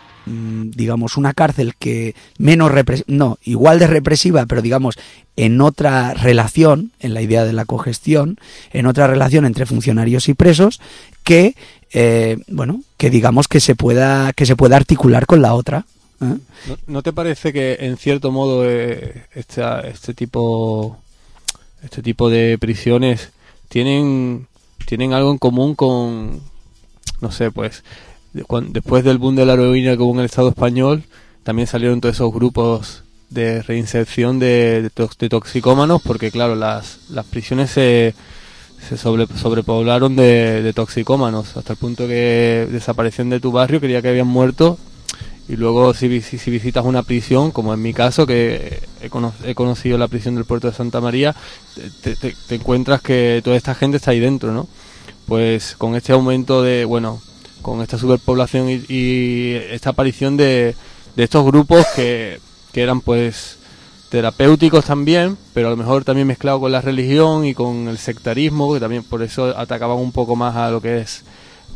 digamos, una cárcel que menos repres- no, igual de represiva, pero digamos en otra relación, en la idea de la cogestión, en otra relación entre funcionarios y presos, que eh, bueno, que digamos que se pueda que se pueda articular con la otra. ¿eh? ¿No, ¿No te parece que en cierto modo eh, esta, este tipo este tipo de prisiones tienen tienen algo en común con, no sé, pues después del boom de la heroína que hubo en el Estado español, también salieron todos esos grupos de reinserción de, de, to- de toxicómanos, porque claro, las, las prisiones se, se sobre, sobrepoblaron de, de toxicómanos, hasta el punto que desaparecían de tu barrio, creía que habían muerto, y luego si, si, si visitas una prisión, como en mi caso, que he, cono- he conocido la prisión del Puerto de Santa María, te, te, te encuentras que toda esta gente está ahí dentro, ¿no? Pues con este aumento de, bueno, con esta superpoblación y, y esta aparición de, de estos grupos que, que eran pues terapéuticos también, pero a lo mejor también mezclado con la religión y con el sectarismo, que también por eso atacaban un poco más a lo que es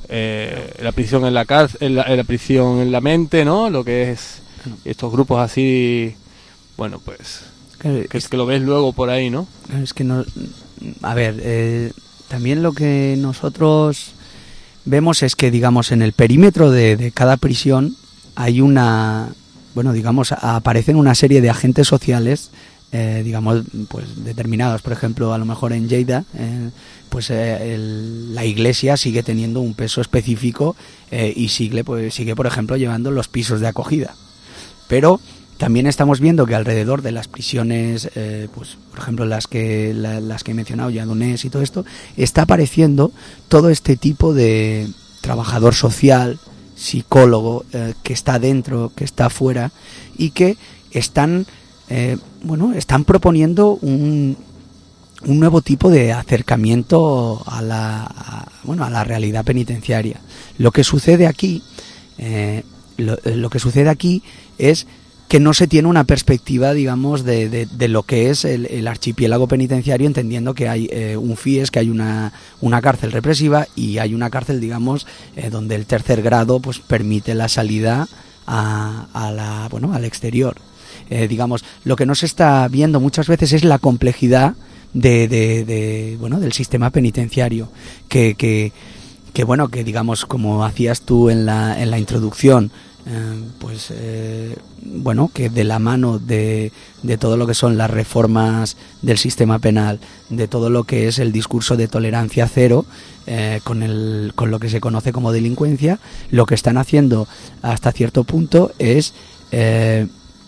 eh, la prisión en la cárcel, en la, en la prisión en la mente, ¿no? Lo que es estos grupos así, bueno, pues que es que lo ves luego por ahí, ¿no? Es que no, a ver, eh, también lo que nosotros vemos es que, digamos, en el perímetro de, de cada prisión hay una, bueno, digamos, aparecen una serie de agentes sociales, eh, digamos, pues determinados. Por ejemplo, a lo mejor en Lleida, eh, pues eh, el, la iglesia sigue teniendo un peso específico eh, y sigue, pues, sigue, por ejemplo, llevando los pisos de acogida. Pero también estamos viendo que alrededor de las prisiones, eh, pues por ejemplo las que la, las que he mencionado, Lledoners y todo esto, está apareciendo todo este tipo de trabajador social, psicólogo eh, que está dentro, que está fuera, y que están, eh, bueno, están proponiendo un, un nuevo tipo de acercamiento a la, a, bueno, a la realidad penitenciaria. Lo que sucede aquí, eh, lo, lo que sucede aquí es que no se tiene una perspectiva, digamos, de, de, de lo que es el, el archipiélago penitenciario, entendiendo que hay eh, un F I E S, que hay una, una cárcel represiva y hay una cárcel, digamos, eh, donde el tercer grado pues permite la salida a, a la, bueno, al exterior. Eh, digamos, lo que no se está viendo muchas veces es la complejidad de, de, de bueno, del sistema penitenciario, que, que, que bueno, que digamos, como hacías tú en la, en la introducción, Eh, pues eh, bueno, que de la mano de, de todo lo que son las reformas del sistema penal, de todo lo que es el discurso de tolerancia cero, eh, con, el, con lo que se conoce como delincuencia, lo que están haciendo hasta cierto punto es eh,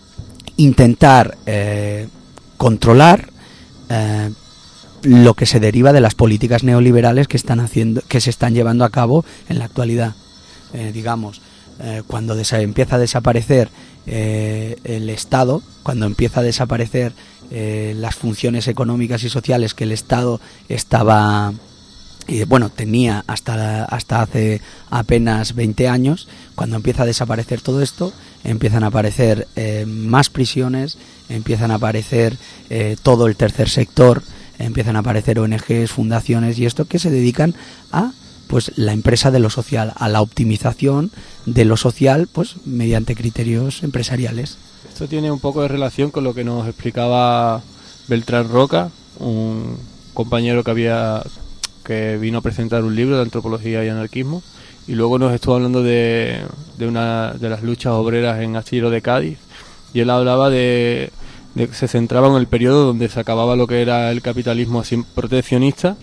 intentar eh, controlar eh, lo que se deriva de las políticas neoliberales que están haciendo, que se están llevando a cabo en la actualidad. Eh, digamos, Eh, cuando desa- empieza a desaparecer eh, el Estado, cuando empieza a desaparecer eh, las funciones económicas y sociales que el Estado estaba, eh, bueno, tenía hasta, hasta hace apenas veinte años, cuando empieza a desaparecer todo esto, empiezan a aparecer eh, más prisiones, empiezan a aparecer eh, todo el tercer sector, empiezan a aparecer O N Ges, fundaciones y esto que se dedican a pues la empresa de lo social, a la optimización de lo social, pues mediante criterios empresariales. Esto tiene un poco de relación con lo que nos explicaba Beltrán Roca, un compañero que había que vino a presentar un libro de antropología y anarquismo, y luego nos estuvo hablando de, de una de las luchas obreras en Astillero de Cádiz, y él hablaba de, de se centraba en el periodo donde se acababa lo que era el capitalismo así proteccionista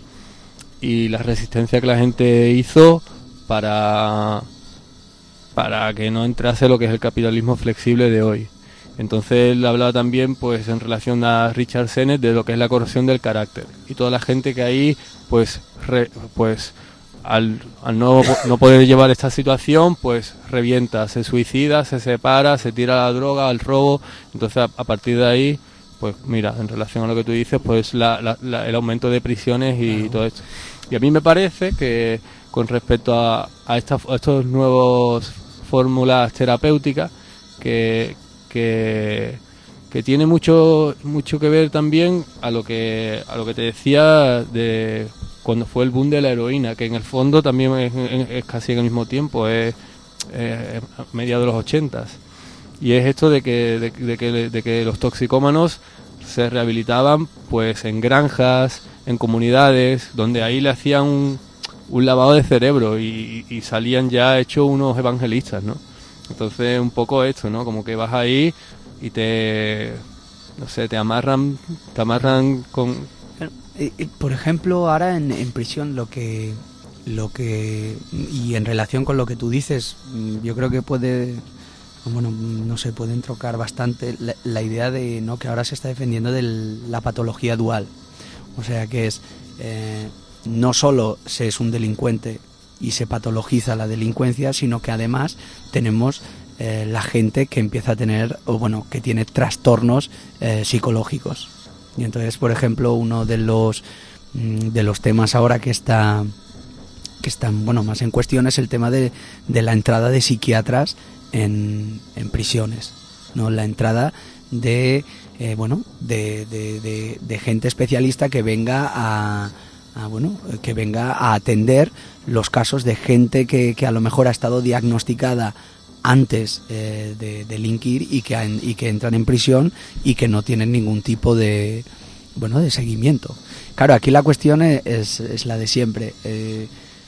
y la resistencia que la gente hizo para para que no entrase lo que es el capitalismo flexible de hoy. Entonces él hablaba también, pues, en relación a Richard Sennett, de lo que es la corrosión del carácter y toda la gente que ahí pues re, pues al, al no, no poder llevar esta situación, pues revienta, se suicida, se separa, se tira a la droga, al robo. Entonces a, a partir de ahí, pues mira, en relación a lo que tú dices, pues la, la, la, el aumento de prisiones y claro. Todo esto. Y a mí me parece que con respecto a, a, esta, a estos nuevos fórmulas terapéuticas, que, que, que tiene mucho mucho que ver también a lo que a lo que te decía de cuando fue el boom de la heroína, que en el fondo también es, es casi en el mismo tiempo, es, es a mediados de los ochentas. Y es esto de que, de, de que de que los toxicómanos se rehabilitaban pues en granjas, en comunidades, donde ahí le hacían un, un lavado de cerebro y, y salían ya hechos unos evangelistas, ¿no? Entonces un poco esto, ¿no? Como que vas ahí y te, no sé, te amarran, te amarran con... Por ejemplo, ahora en, en prisión lo que, lo que, y en relación con lo que tú dices, yo creo que puede... bueno, no sé, pueden trocar bastante la, la idea de no que ahora se está defendiendo de la patología dual. O sea, que es eh, no solo se es un delincuente y se patologiza la delincuencia, sino que además tenemos eh, la gente que empieza a tener, o bueno, que tiene trastornos eh, psicológicos. Y entonces, por ejemplo, uno de los de los temas ahora que está que están bueno más en cuestión es el tema de, de la entrada de psiquiatras en, en prisiones, no la entrada de eh, bueno de, de, de, de gente especialista que venga a, a bueno que venga a atender los casos de gente que, que a lo mejor ha estado diagnosticada antes eh, de delinquir y que y que entran en prisión y que no tienen ningún tipo de bueno de seguimiento. Claro, aquí la cuestión es, es la de siempre. Eh,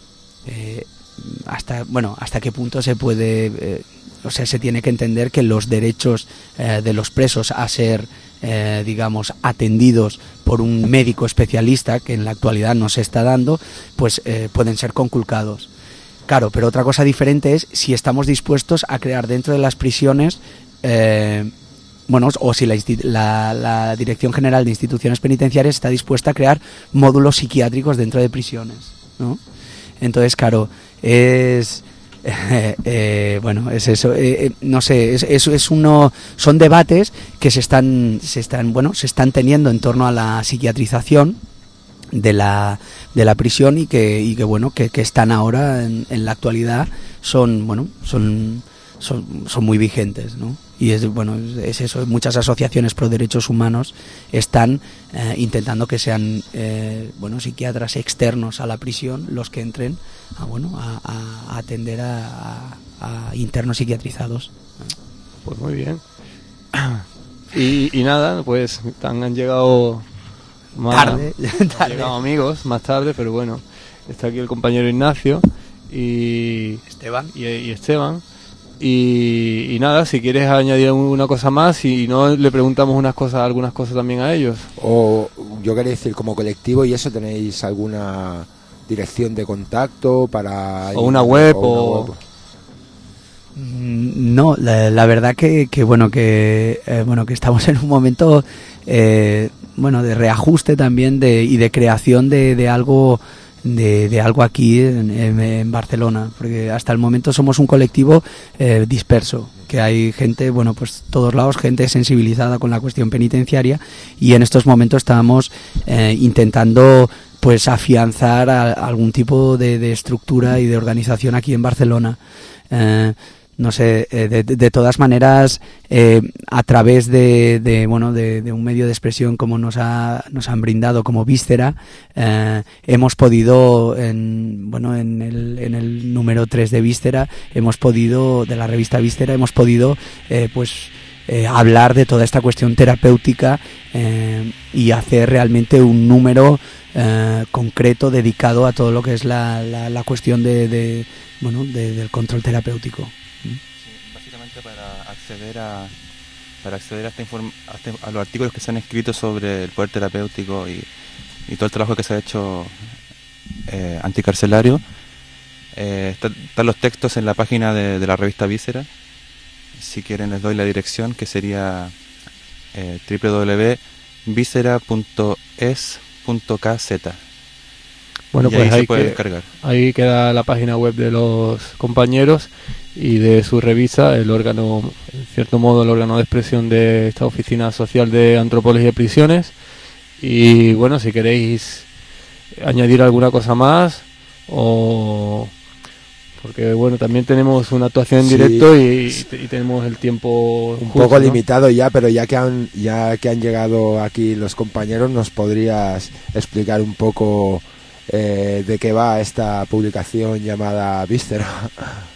eh, hasta bueno hasta qué punto se puede eh, o sea se tiene que entender que los derechos eh, de los presos a ser eh, digamos atendidos por un médico especialista, que en la actualidad no se está dando, pues eh, pueden ser conculcados. Claro, pero otra cosa diferente es si estamos dispuestos a crear dentro de las prisiones eh, bueno, o si la, la, la Dirección General de Instituciones Penitenciarias está dispuesta a crear módulos psiquiátricos dentro de prisiones, ¿no? Entonces, claro, es Eh, eh, bueno, es eso, eh, eh, no sé, es, es, es uno, son debates que se están, se están, bueno, se están teniendo en torno a la psiquiatrización de la, de la prisión y que, y que bueno, que, que están ahora en, en la actualidad, son, bueno, son, son, son muy vigentes, ¿no? Y es, bueno, es eso, muchas asociaciones pro derechos humanos están eh, intentando que sean, eh, bueno, psiquiatras externos a la prisión los que entren a, bueno, a, a atender a, a, a internos psiquiatrizados. Pues muy bien. Y, y nada, pues han, han llegado más, tarde, han tarde. llegado amigos más tarde, pero bueno, está aquí el compañero Ignacio y Esteban y, y Esteban. Y, y nada, si quieres añadir una cosa más y no le preguntamos unas cosas, algunas cosas también a ellos. O yo quería decir, como colectivo y eso, ¿tenéis alguna dirección de contacto para o una web o, o... Una web? No, la, la verdad que, que bueno que eh, bueno que estamos en un momento eh, bueno de reajuste también de y de creación de, de algo de, de algo aquí en, en, en Barcelona, porque hasta el momento somos un colectivo eh, disperso, que hay gente, bueno, pues todos lados, gente sensibilizada con la cuestión penitenciaria, y en estos momentos estamos eh, intentando pues afianzar a, a algún tipo de, de estructura y de organización aquí en Barcelona. Eh, no sé, eh, de, de todas maneras, eh, a través de, de bueno de, de un medio de expresión como nos ha nos han brindado como Víscera, eh, hemos podido en bueno en el en el número tres de Víscera hemos podido de la revista Víscera hemos podido eh, pues eh, hablar de toda esta cuestión terapéutica eh, y hacer realmente un número eh, concreto dedicado a todo lo que es la, la, la cuestión de, de bueno de, del control terapéutico. Sí, básicamente para acceder a para acceder a, esta inform- a, este, a los artículos que se han escrito sobre el poder terapéutico y, y todo el trabajo que se ha hecho eh, anticarcelario, eh, está, están los textos en la página de, de la revista Víscera. Si quieren les doy la dirección, que sería eh, doble u doble u doble u punto víscera punto es punto k z. Bueno, y pues ahí ahí, se puede que, descargar. ahí queda la página web de los compañeros y de su revista, el órgano, en cierto modo, el órgano de expresión de esta Oficina Social de Antropología y Prisiones. Y bueno, si queréis añadir alguna cosa más, o porque bueno, también tenemos una actuación en Sí, directo y, y tenemos el tiempo un justo, poco ¿no? limitado ya, pero ya que han ya que han llegado aquí los compañeros, ¿nos podrías explicar un poco eh, de qué va esta publicación llamada Víscera?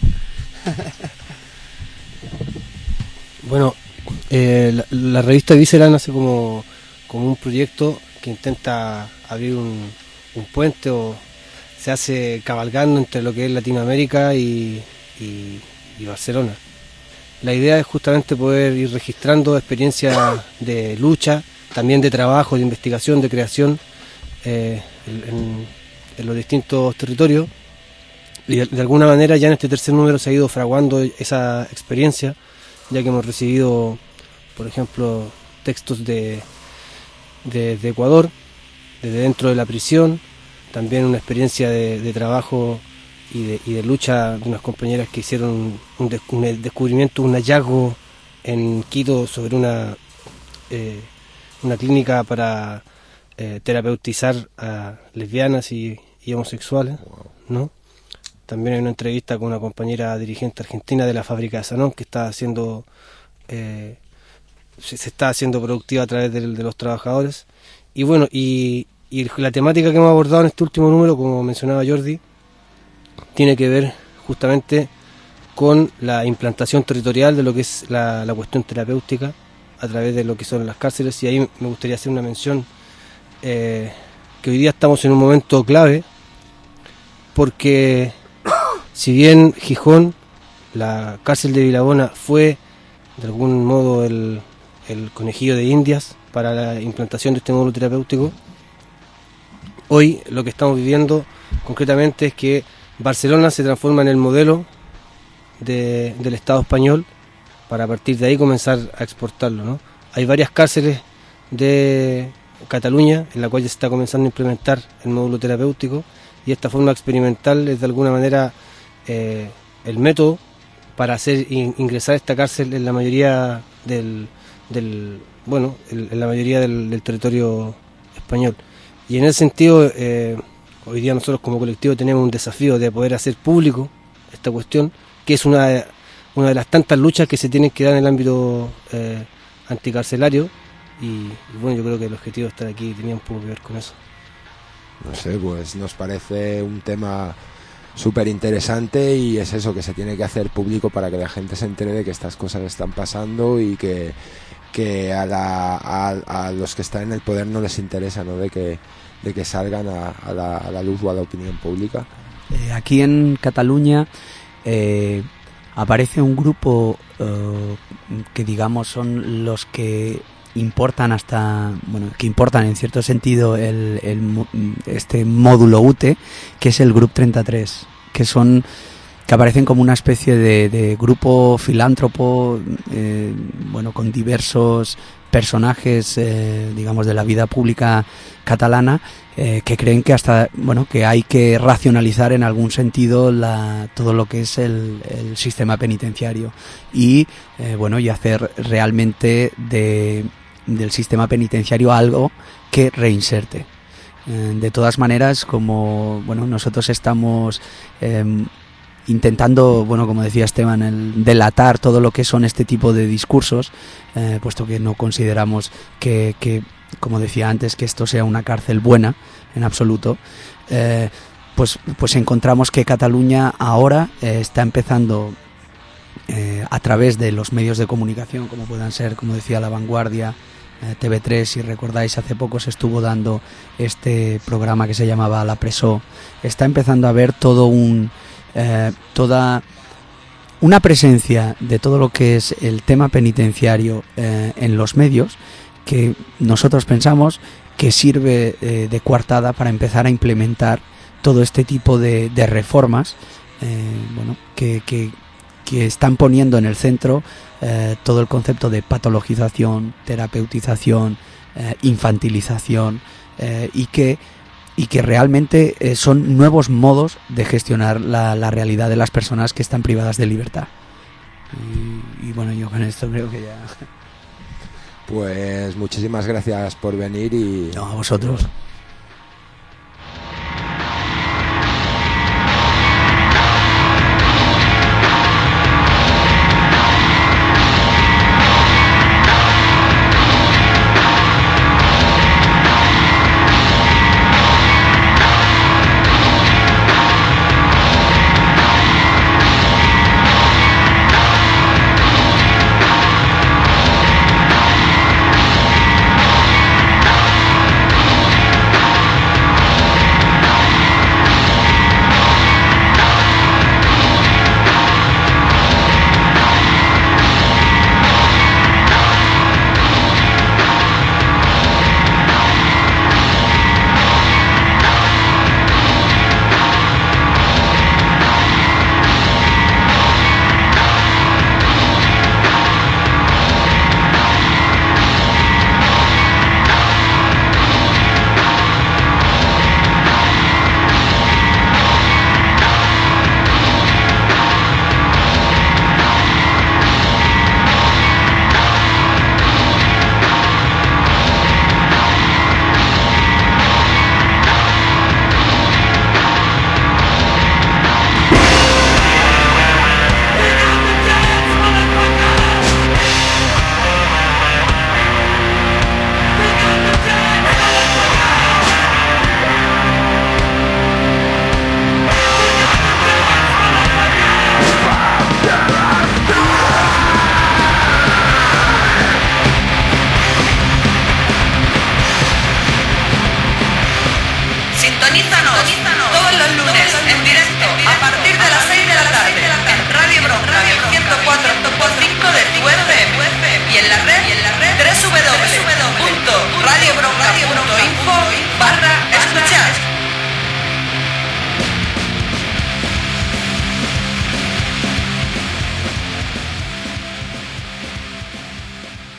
Bueno, eh, la, la revista Víscera nace como, como un proyecto que intenta abrir un, un puente, o se hace cabalgando entre lo que es Latinoamérica y, y, y Barcelona. La idea es justamente poder ir registrando experiencias de lucha, también de trabajo, de investigación, de creación eh, en, en los distintos territorios. Y de, de alguna manera ya en este tercer número se ha ido fraguando esa experiencia, ya que hemos recibido, por ejemplo, textos de, de, de Ecuador, desde dentro de la prisión, también una experiencia de, de trabajo y de, y de lucha de unas compañeras que hicieron un, des, un descubrimiento, un hallazgo en Quito sobre una, eh, una clínica para eh, terapeutizar a lesbianas y, y homosexuales, ¿no? También hay una entrevista con una compañera dirigente argentina de la fábrica de Sanón, que está haciendo eh, se, se está haciendo productiva a través de, de los trabajadores. Y bueno, y, y la temática que hemos abordado en este último número, como mencionaba Jordi, tiene que ver justamente con la implantación territorial de lo que es la, la cuestión terapéutica a través de lo que son las cárceles. Y ahí me gustaría hacer una mención eh, que hoy día estamos en un momento clave, porque si bien Gijón, la cárcel de Vilabona, fue de algún modo el, el conejillo de Indias para la implantación de este módulo terapéutico, hoy lo que estamos viviendo concretamente es que Barcelona se transforma en el modelo de, del Estado español, para a partir de ahí comenzar a exportarlo, ¿no? Hay varias cárceles de Cataluña en la cual ya se está comenzando a implementar el módulo terapéutico, y esta forma experimental es de alguna manera eh, el método para hacer in, ingresar a esta cárcel en la mayoría del, del bueno, en, en la mayoría del, del territorio español. Y en ese sentido, eh, hoy día nosotros como colectivo tenemos un desafío de poder hacer público esta cuestión, que es una de, una de las tantas luchas que se tienen que dar en el ámbito eh, anticarcelario. Y, y bueno, yo creo que el objetivo de estar aquí tenía un poco que ver con eso. No sé, pues nos parece un tema súper interesante y es eso, que se tiene que hacer público para que la gente se entere de que estas cosas están pasando y que, que a, la, a, a los que están en el poder no les interesa, ¿no? De que, de que salgan a, a, la, a la luz o a la opinión pública. Eh, aquí en Cataluña eh, aparece un grupo eh, que digamos son los que importan hasta, bueno, que importan en cierto sentido el, el este módulo U T E, que es el Grup treinta y tres, que son que aparecen como una especie de, de grupo filántropo, eh, bueno, con diversos personajes, eh, digamos, de la vida pública catalana, eh, que creen que hasta, bueno, que hay que racionalizar en algún sentido la, todo lo que es el, el sistema penitenciario y, eh, bueno, y hacer realmente de, del sistema penitenciario algo que reinserte. Eh, de todas maneras, como, bueno, nosotros estamos eh, intentando, bueno, como decía Esteban, el delatar todo lo que son este tipo de discursos, eh, puesto que no consideramos que, que, como decía antes, que esto sea una cárcel buena, en absoluto, eh, pues, pues encontramos que Cataluña ahora eh, está empezando eh, a través de los medios de comunicación, como puedan ser, como decía, La Vanguardia, eh, T V tres, si recordáis, hace poco se estuvo dando este programa que se llamaba La Presó, está empezando a ver todo un Eh, toda una presencia de todo lo que es el tema penitenciario eh, en los medios, que nosotros pensamos que sirve eh, de coartada para empezar a implementar todo este tipo de, de reformas eh, bueno, que, que, que están poniendo en el centro eh, todo el concepto de patologización, terapeutización, eh, infantilización eh, y que y que realmente eh, son nuevos modos de gestionar la, la realidad de las personas que están privadas de libertad. Y, y bueno, yo con esto creo que ya... Pues muchísimas gracias por venir y... No, a vosotros.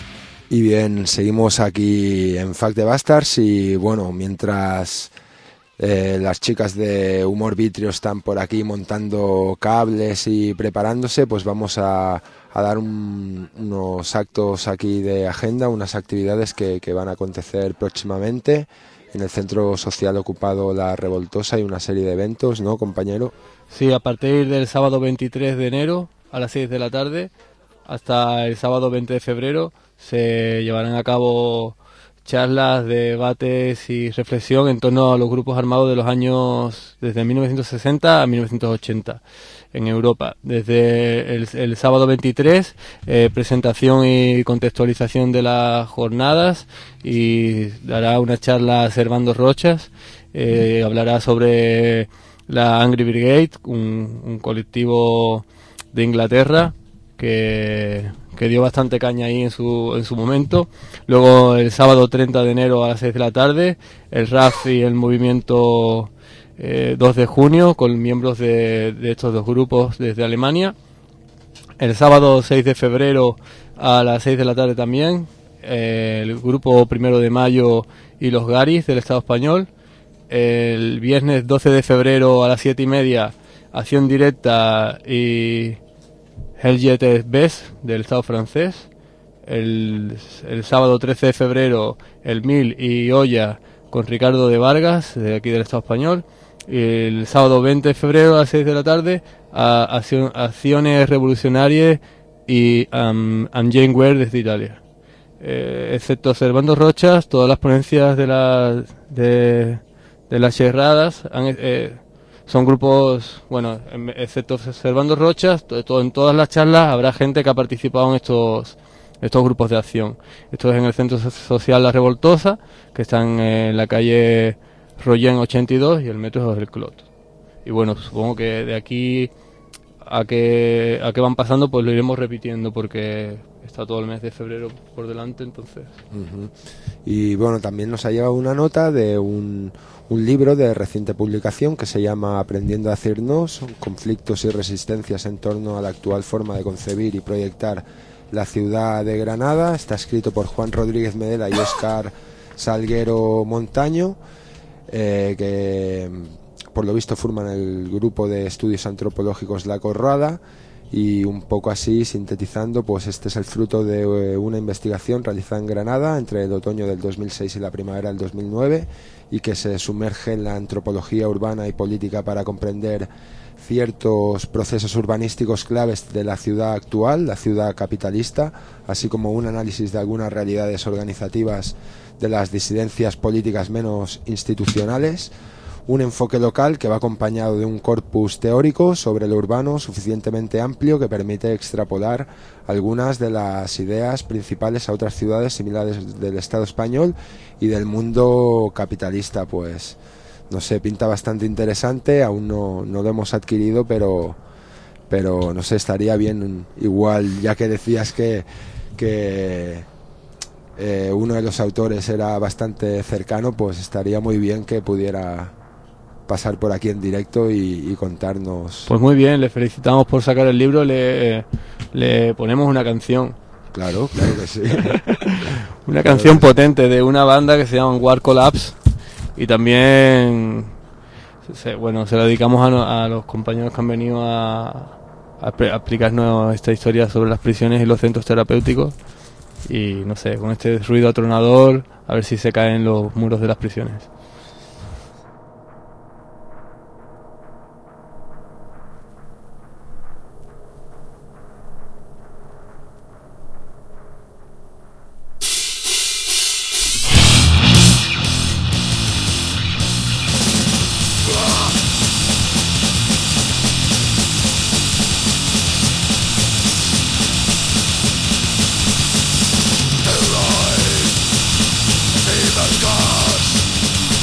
Y bien, seguimos aquí en Fact the Bastards y bueno, mientras Eh, las chicas de Humor Vitrio están por aquí montando cables y preparándose, pues vamos a, a dar un, unos actos aquí de agenda, unas actividades que, que van a acontecer próximamente en el Centro Social Ocupado La Revoltosa. Y una serie de eventos, ¿no, compañero? Sí, a partir del sábado veintitrés de enero a las seis de la tarde hasta el sábado veinte de febrero se llevarán a cabo charlas, debates y reflexión en torno a los grupos armados de los años desde mil novecientos sesenta a mil novecientos ochenta en Europa. Desde el, el sábado veintitrés, eh, presentación y contextualización de las jornadas, y dará una charla Servando Rochas, eh, hablará sobre la Angry Brigade, un, un colectivo de Inglaterra que, que dio bastante caña ahí en su, en su momento. Luego el sábado treinta de enero a las seis de la tarde, el R A F y el movimiento eh, dos de junio, con miembros de, de estos dos grupos desde Alemania. El sábado seis de febrero a las seis de la tarde también, eh, el grupo primero de mayo y los Garis del Estado español. El viernes doce de febrero a las siete y media, Acción Directa y Heljet Bes del Estado francés. El, el sábado trece de febrero, el Mil y Olla con Ricardo de Vargas, de aquí del Estado español. Y el sábado veinte de febrero a las seis de la tarde, a acción, Acciones Revolucionarias y um, and Jane Ware desde Italia. Eh, excepto Servando Rochas, todas las ponencias de, la, de, de las charradas han, eh, son grupos, bueno, excepto Servando Rochas, to, to, en todas las charlas habrá gente que ha participado en estos estos grupos de acción. Esto es en el Centro Social La Revoltosa, que están en la calle Royen ochenta y dos, y el metro es el Clot. Y bueno, supongo que de aquí a que a que van pasando, pues lo iremos repitiendo, porque está todo el mes de febrero por delante, entonces. Uh-huh. Y bueno, también nos ha llegado una nota de un, un libro de reciente publicación que se llama Aprendiendo a decirnos, conflictos y resistencias en torno a la actual forma de concebir y proyectar la ciudad de Granada. Está escrito por Juan Rodríguez Medela y Óscar Salguero Montaño, eh, que por lo visto forman el grupo de estudios antropológicos La Corrada. Y un poco así, sintetizando, pues este es el fruto de una investigación realizada en Granada entre el otoño del dos mil seis y la primavera del dos mil nueve, y que se sumerge en la antropología urbana y política para comprender ciertos procesos urbanísticos claves de la ciudad actual, la ciudad capitalista, así como un análisis de algunas realidades organizativas de las disidencias políticas menos institucionales. Un enfoque local que va acompañado de un corpus teórico sobre lo urbano suficientemente amplio que permite extrapolar algunas de las ideas principales a otras ciudades similares del Estado español y del mundo capitalista. Pues no sé, pinta bastante interesante. Aún no, no lo hemos adquirido, pero pero no sé, estaría bien igual, ya que decías que que eh, uno de los autores era bastante cercano, pues estaría muy bien que pudiera pasar por aquí en directo y, y contarnos. Pues muy bien, le felicitamos por sacar el libro, le, le ponemos una canción. Claro, claro que sí. Una canción claro potente de una banda que se llama War Collapse, y también se, bueno, se la dedicamos a, a los compañeros que han venido a, a, a explicarnos esta historia sobre las prisiones y los centros terapéuticos, y no sé, con este ruido atronador, a ver si se caen los muros de las prisiones. Even God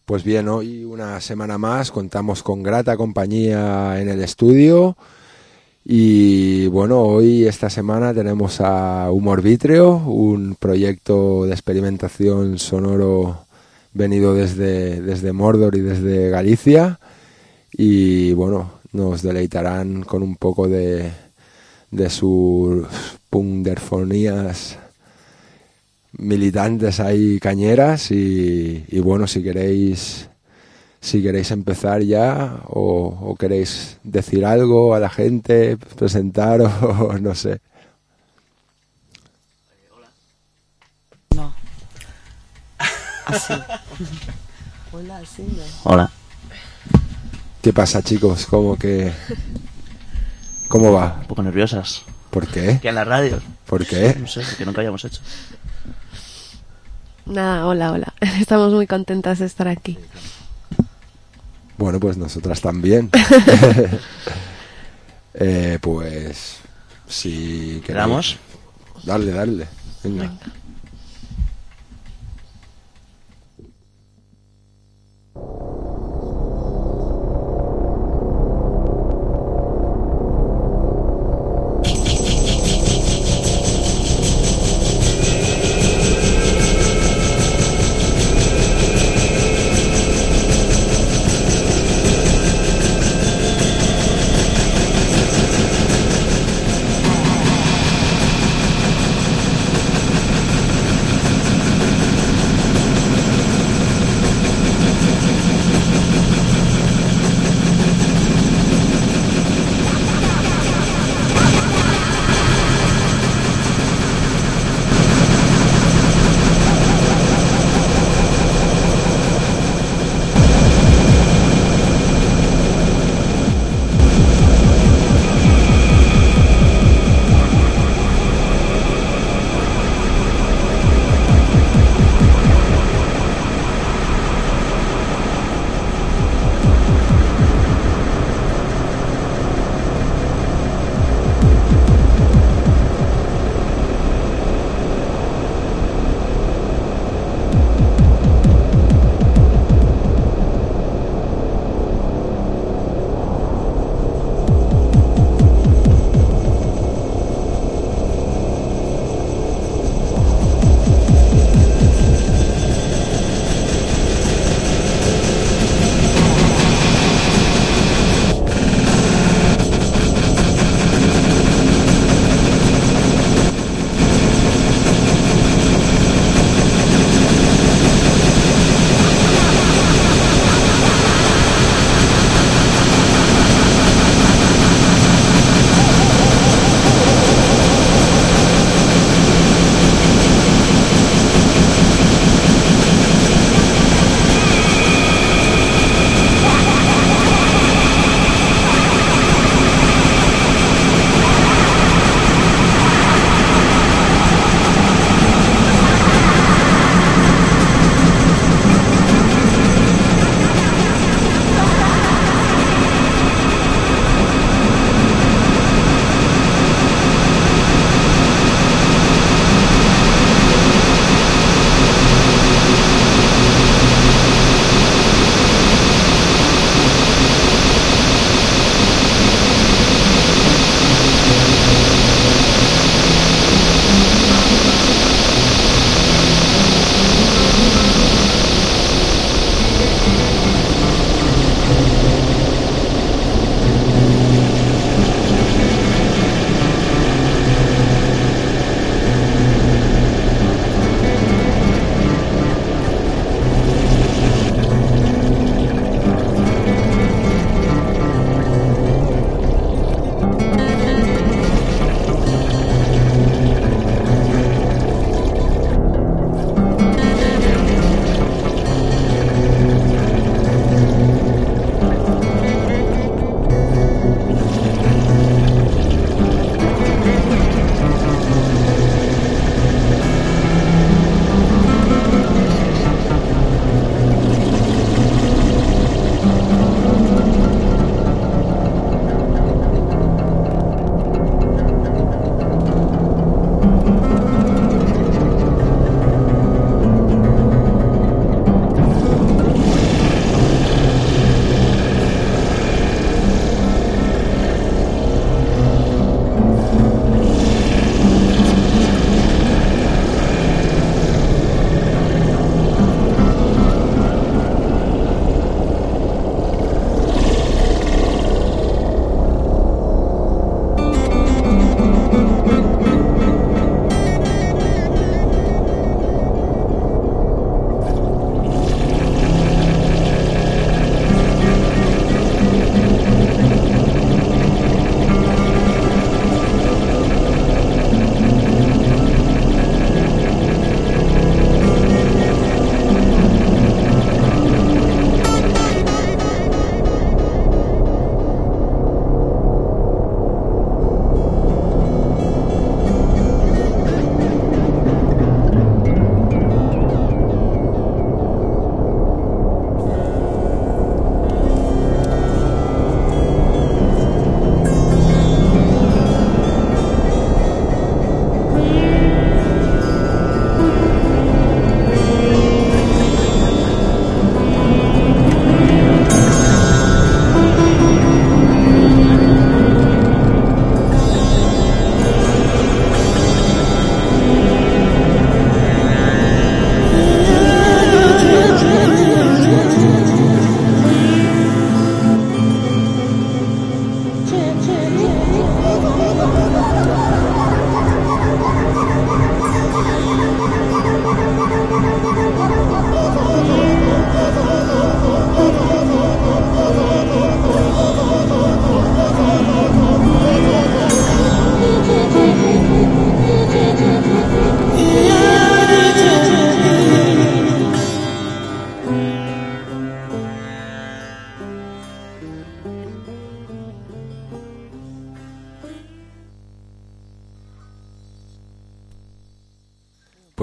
Pues bien, hoy una semana más contamos con grata compañía en el estudio y bueno, hoy esta semana tenemos a Humor Vítreo, un proyecto de experimentación sonoro venido desde, desde Mordor y desde Galicia y bueno, nos deleitarán con un poco de, de sus punderfonías militantes ahí cañeras y, y bueno, si queréis si queréis empezar ya o, o queréis decir algo a la gente, presentaros o no sé. No. Así. Hola, así no. Hola. ¿Qué pasa, chicos? ¿Cómo que cómo va? Un poco nerviosas. ¿Por qué? Que en la radio. ¿Por qué? No sé, que nunca habíamos hecho. Nada, hola, hola. Estamos muy contentas de estar aquí. Bueno, pues nosotras también. eh, pues si queramos. Darle, darle. Venga. Venga.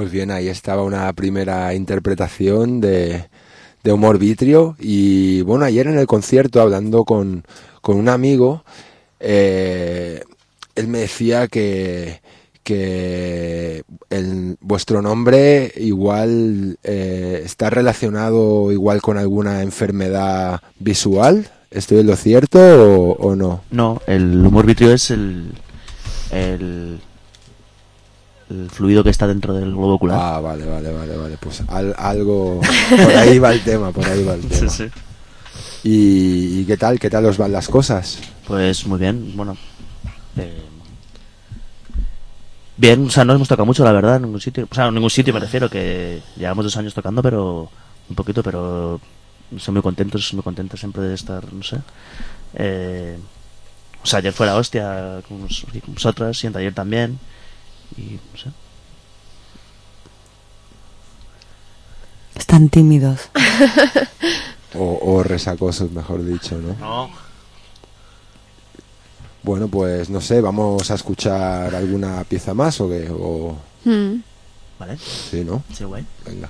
Pues bien, ahí estaba una primera interpretación de, de Humor Vitrio. Y bueno, ayer en el concierto, hablando con, con un amigo, eh, él me decía que, que el, vuestro nombre igual eh, está relacionado igual con alguna enfermedad visual. ¿Estoy en lo cierto o, o no? No, el humor vitrio es el, el el fluido que está dentro del globo ocular. Ah, vale, vale, vale, vale. Pues al, algo por ahí va el tema, por ahí va el tema. Sí, sí. ¿Y, y qué tal? ¿Qué tal os van las cosas? Pues muy bien, bueno. Eh, bien, o sea, no hemos tocado mucho, la verdad, en ningún sitio. O sea, en ningún sitio me refiero, que llevamos dos años tocando, pero un poquito, pero soy muy contento, soy muy contento siempre de estar, no sé. Eh, o sea, ayer fue la hostia con, vos, con vosotras y en ayer también. Y no sé. Están tímidos. O, o resacosos, mejor dicho, ¿no? No. Bueno, pues no sé, vamos a escuchar alguna pieza más o qué. O... Mm. Vale. Sí, ¿no? Sí, guay. Venga.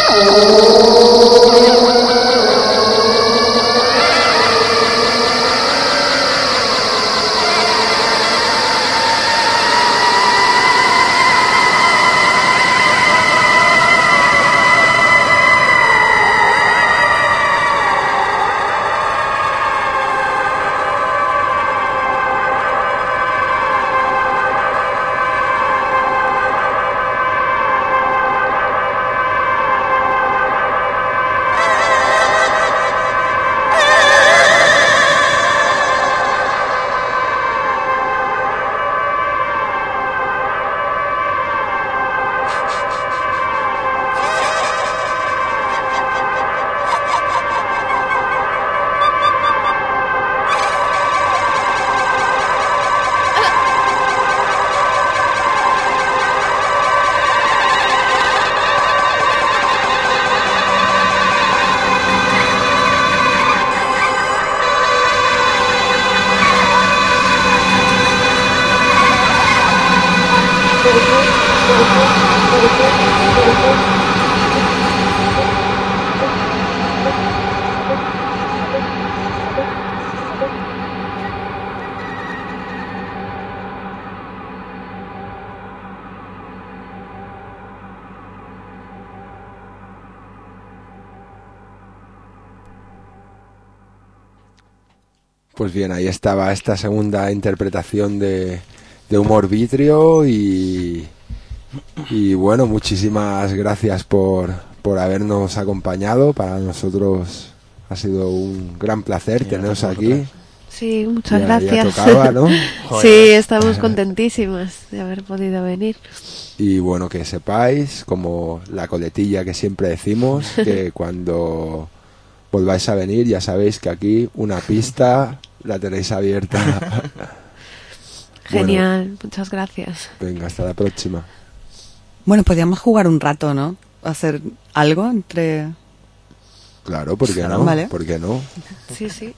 Pues bien, ahí estaba esta segunda interpretación de, de Humor Vitrio y, y bueno, muchísimas gracias por, por habernos acompañado. Para nosotros ha sido un gran placer Sí, teneros gracias a aquí. Sí, muchas Ya- gracias. ya tocaba, ¿no? Sí, estamos contentísimas de haber podido venir. Y bueno, que sepáis, como la coletilla que siempre decimos, que cuando volváis a venir ya sabéis que aquí una pista la tenéis abierta. Genial, muchas gracias. Bueno, venga, hasta la próxima. Bueno, podríamos jugar un rato, ¿no? Hacer algo entre... Claro, ¿por qué Claro, no? vale. ¿Por qué no? Sí, sí.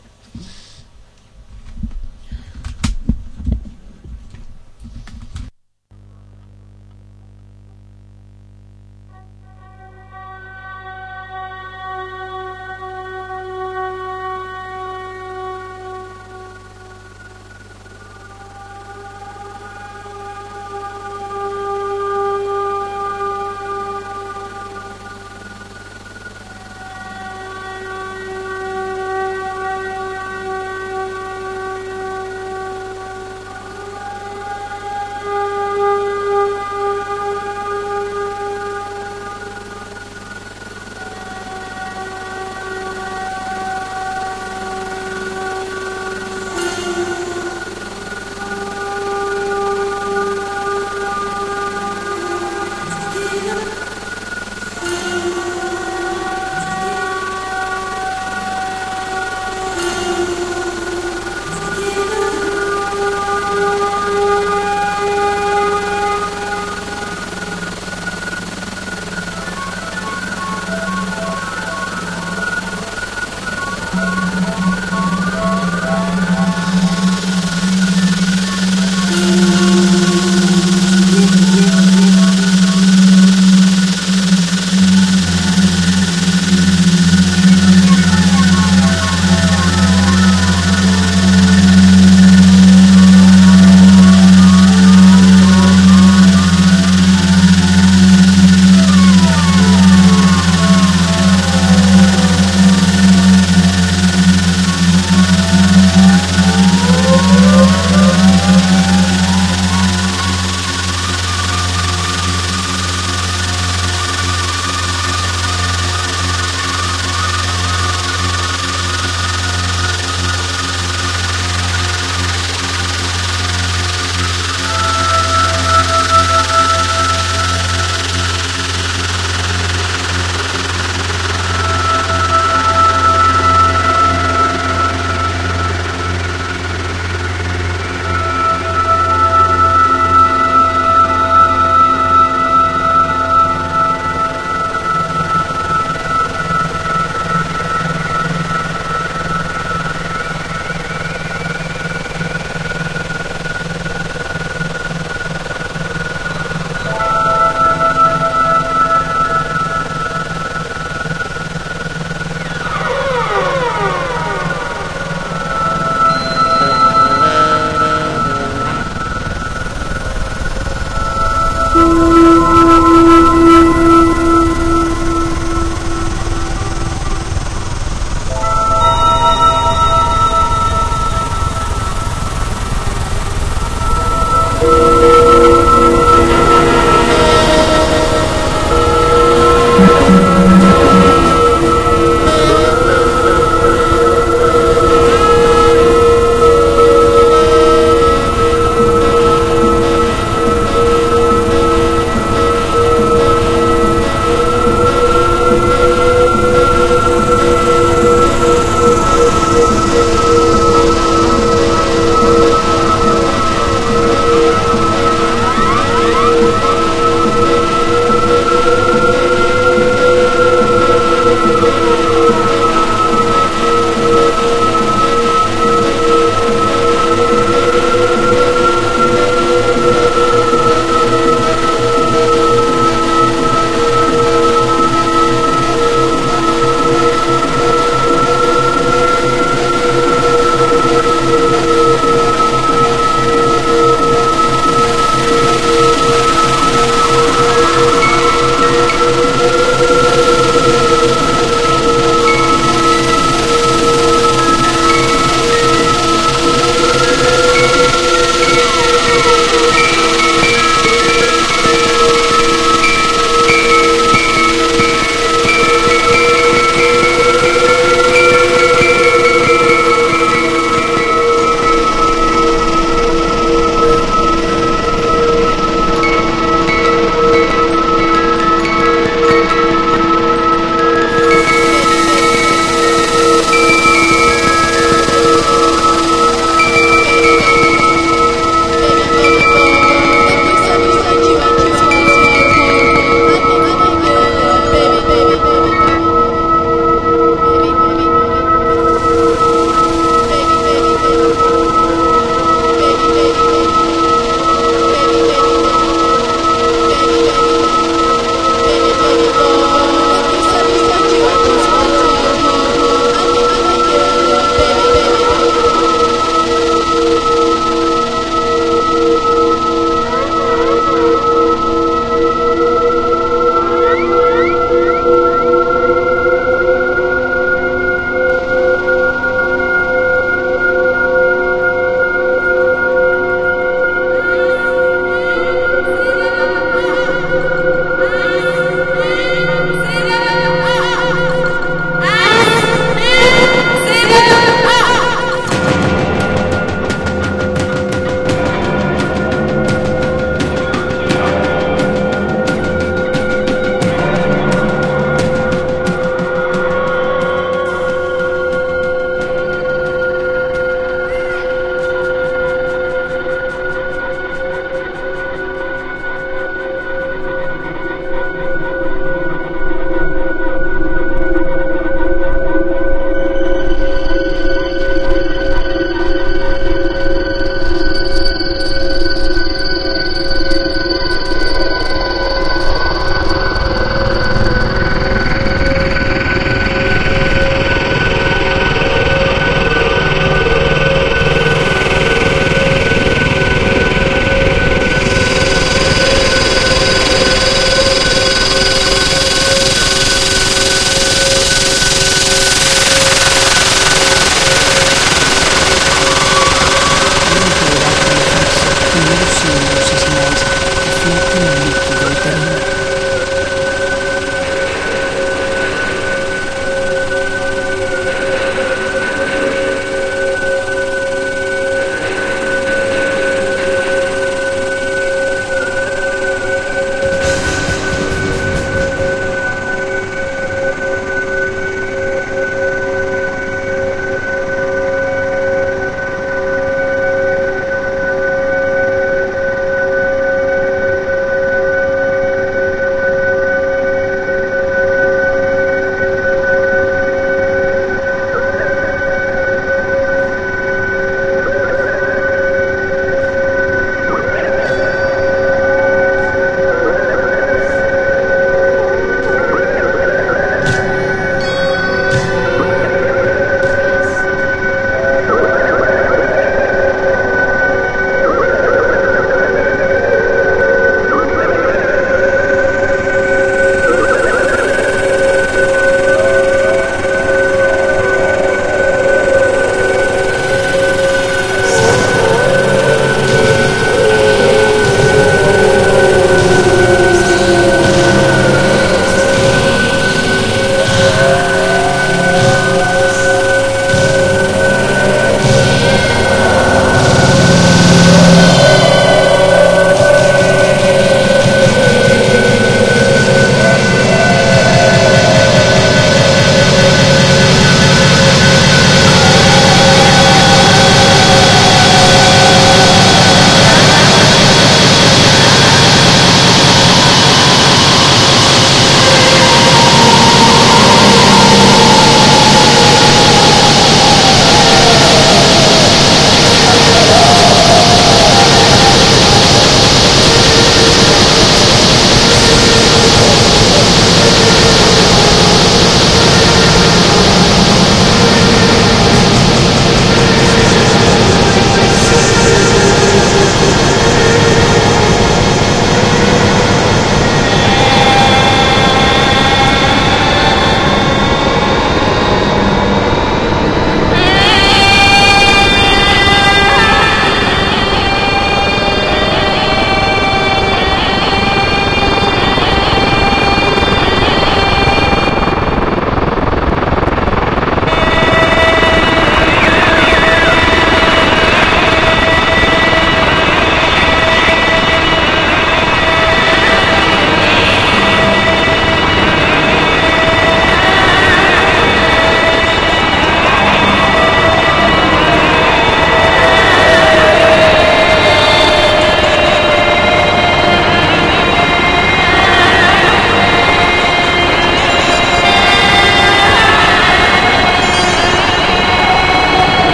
Thank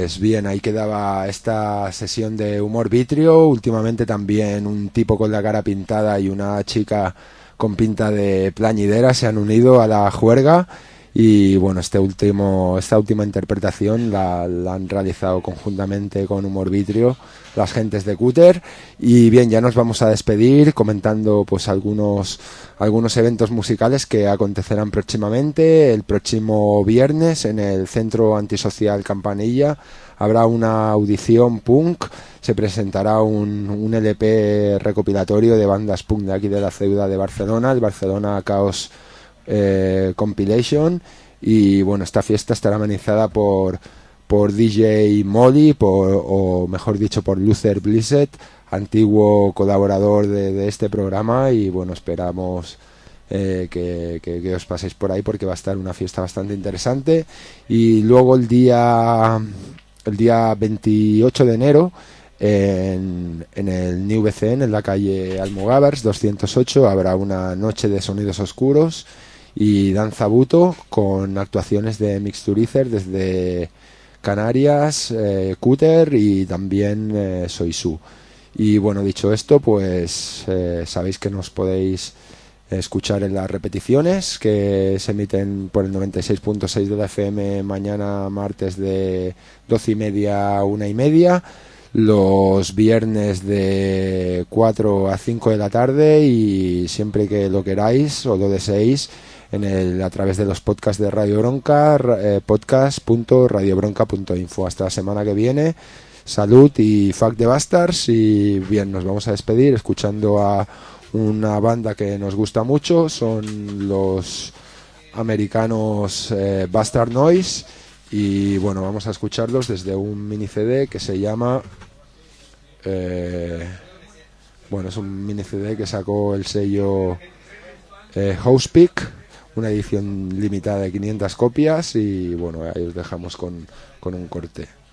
Pues bien, ahí quedaba esta sesión de humor vitrio. Últimamente también un tipo con la cara pintada y una chica con pinta de plañidera se han unido a la juerga. Y bueno, este último, esta última interpretación la, la han realizado conjuntamente con Humor Vitrio las gentes de Cúter. Y bien, ya nos vamos a despedir comentando pues algunos, algunos eventos musicales que acontecerán próximamente. El próximo viernes en el Centro Antisocial Campanilla habrá una audición punk. Se presentará un, un L P recopilatorio de bandas punk de aquí de la ciudad de Barcelona, el Barcelona Chaos Eh, Compilation. Y bueno, esta fiesta estará amenizada por por D J Molly, por, o mejor dicho por Luther Blissett, antiguo colaborador de, de este programa. Y bueno, esperamos eh, que, que, que os paséis por ahí porque va a estar una fiesta bastante interesante. Y luego el día el día veintiocho de enero En, en el New B C N, en la calle Almogávers doscientos ocho, habrá una noche de sonidos oscuros y danza buto con actuaciones de Mixturizer desde Canarias, eh, Cúter y también eh, Soisú. Y bueno, dicho esto, pues eh, sabéis que nos podéis escuchar en las repeticiones que se emiten por el noventa y seis punto seis de la F M mañana martes de doce y media a una y media, los viernes de cuatro a cinco de la tarde, y siempre que lo queráis o lo deseéis en el, a través de los podcasts de Radio Bronca, eh, podcast punto radio bronca punto info. Hasta la semana que viene, salud y fuck the bastards. Y bien, nos vamos a despedir escuchando a una banda que nos gusta mucho, son los americanos eh, Bastard Noise. Y bueno, vamos a escucharlos desde un mini C D que se llama eh, bueno, es un mini C D que sacó el sello eh, Housepeak, una edición limitada de quinientas copias. Y bueno, ahí os dejamos con, con un corte.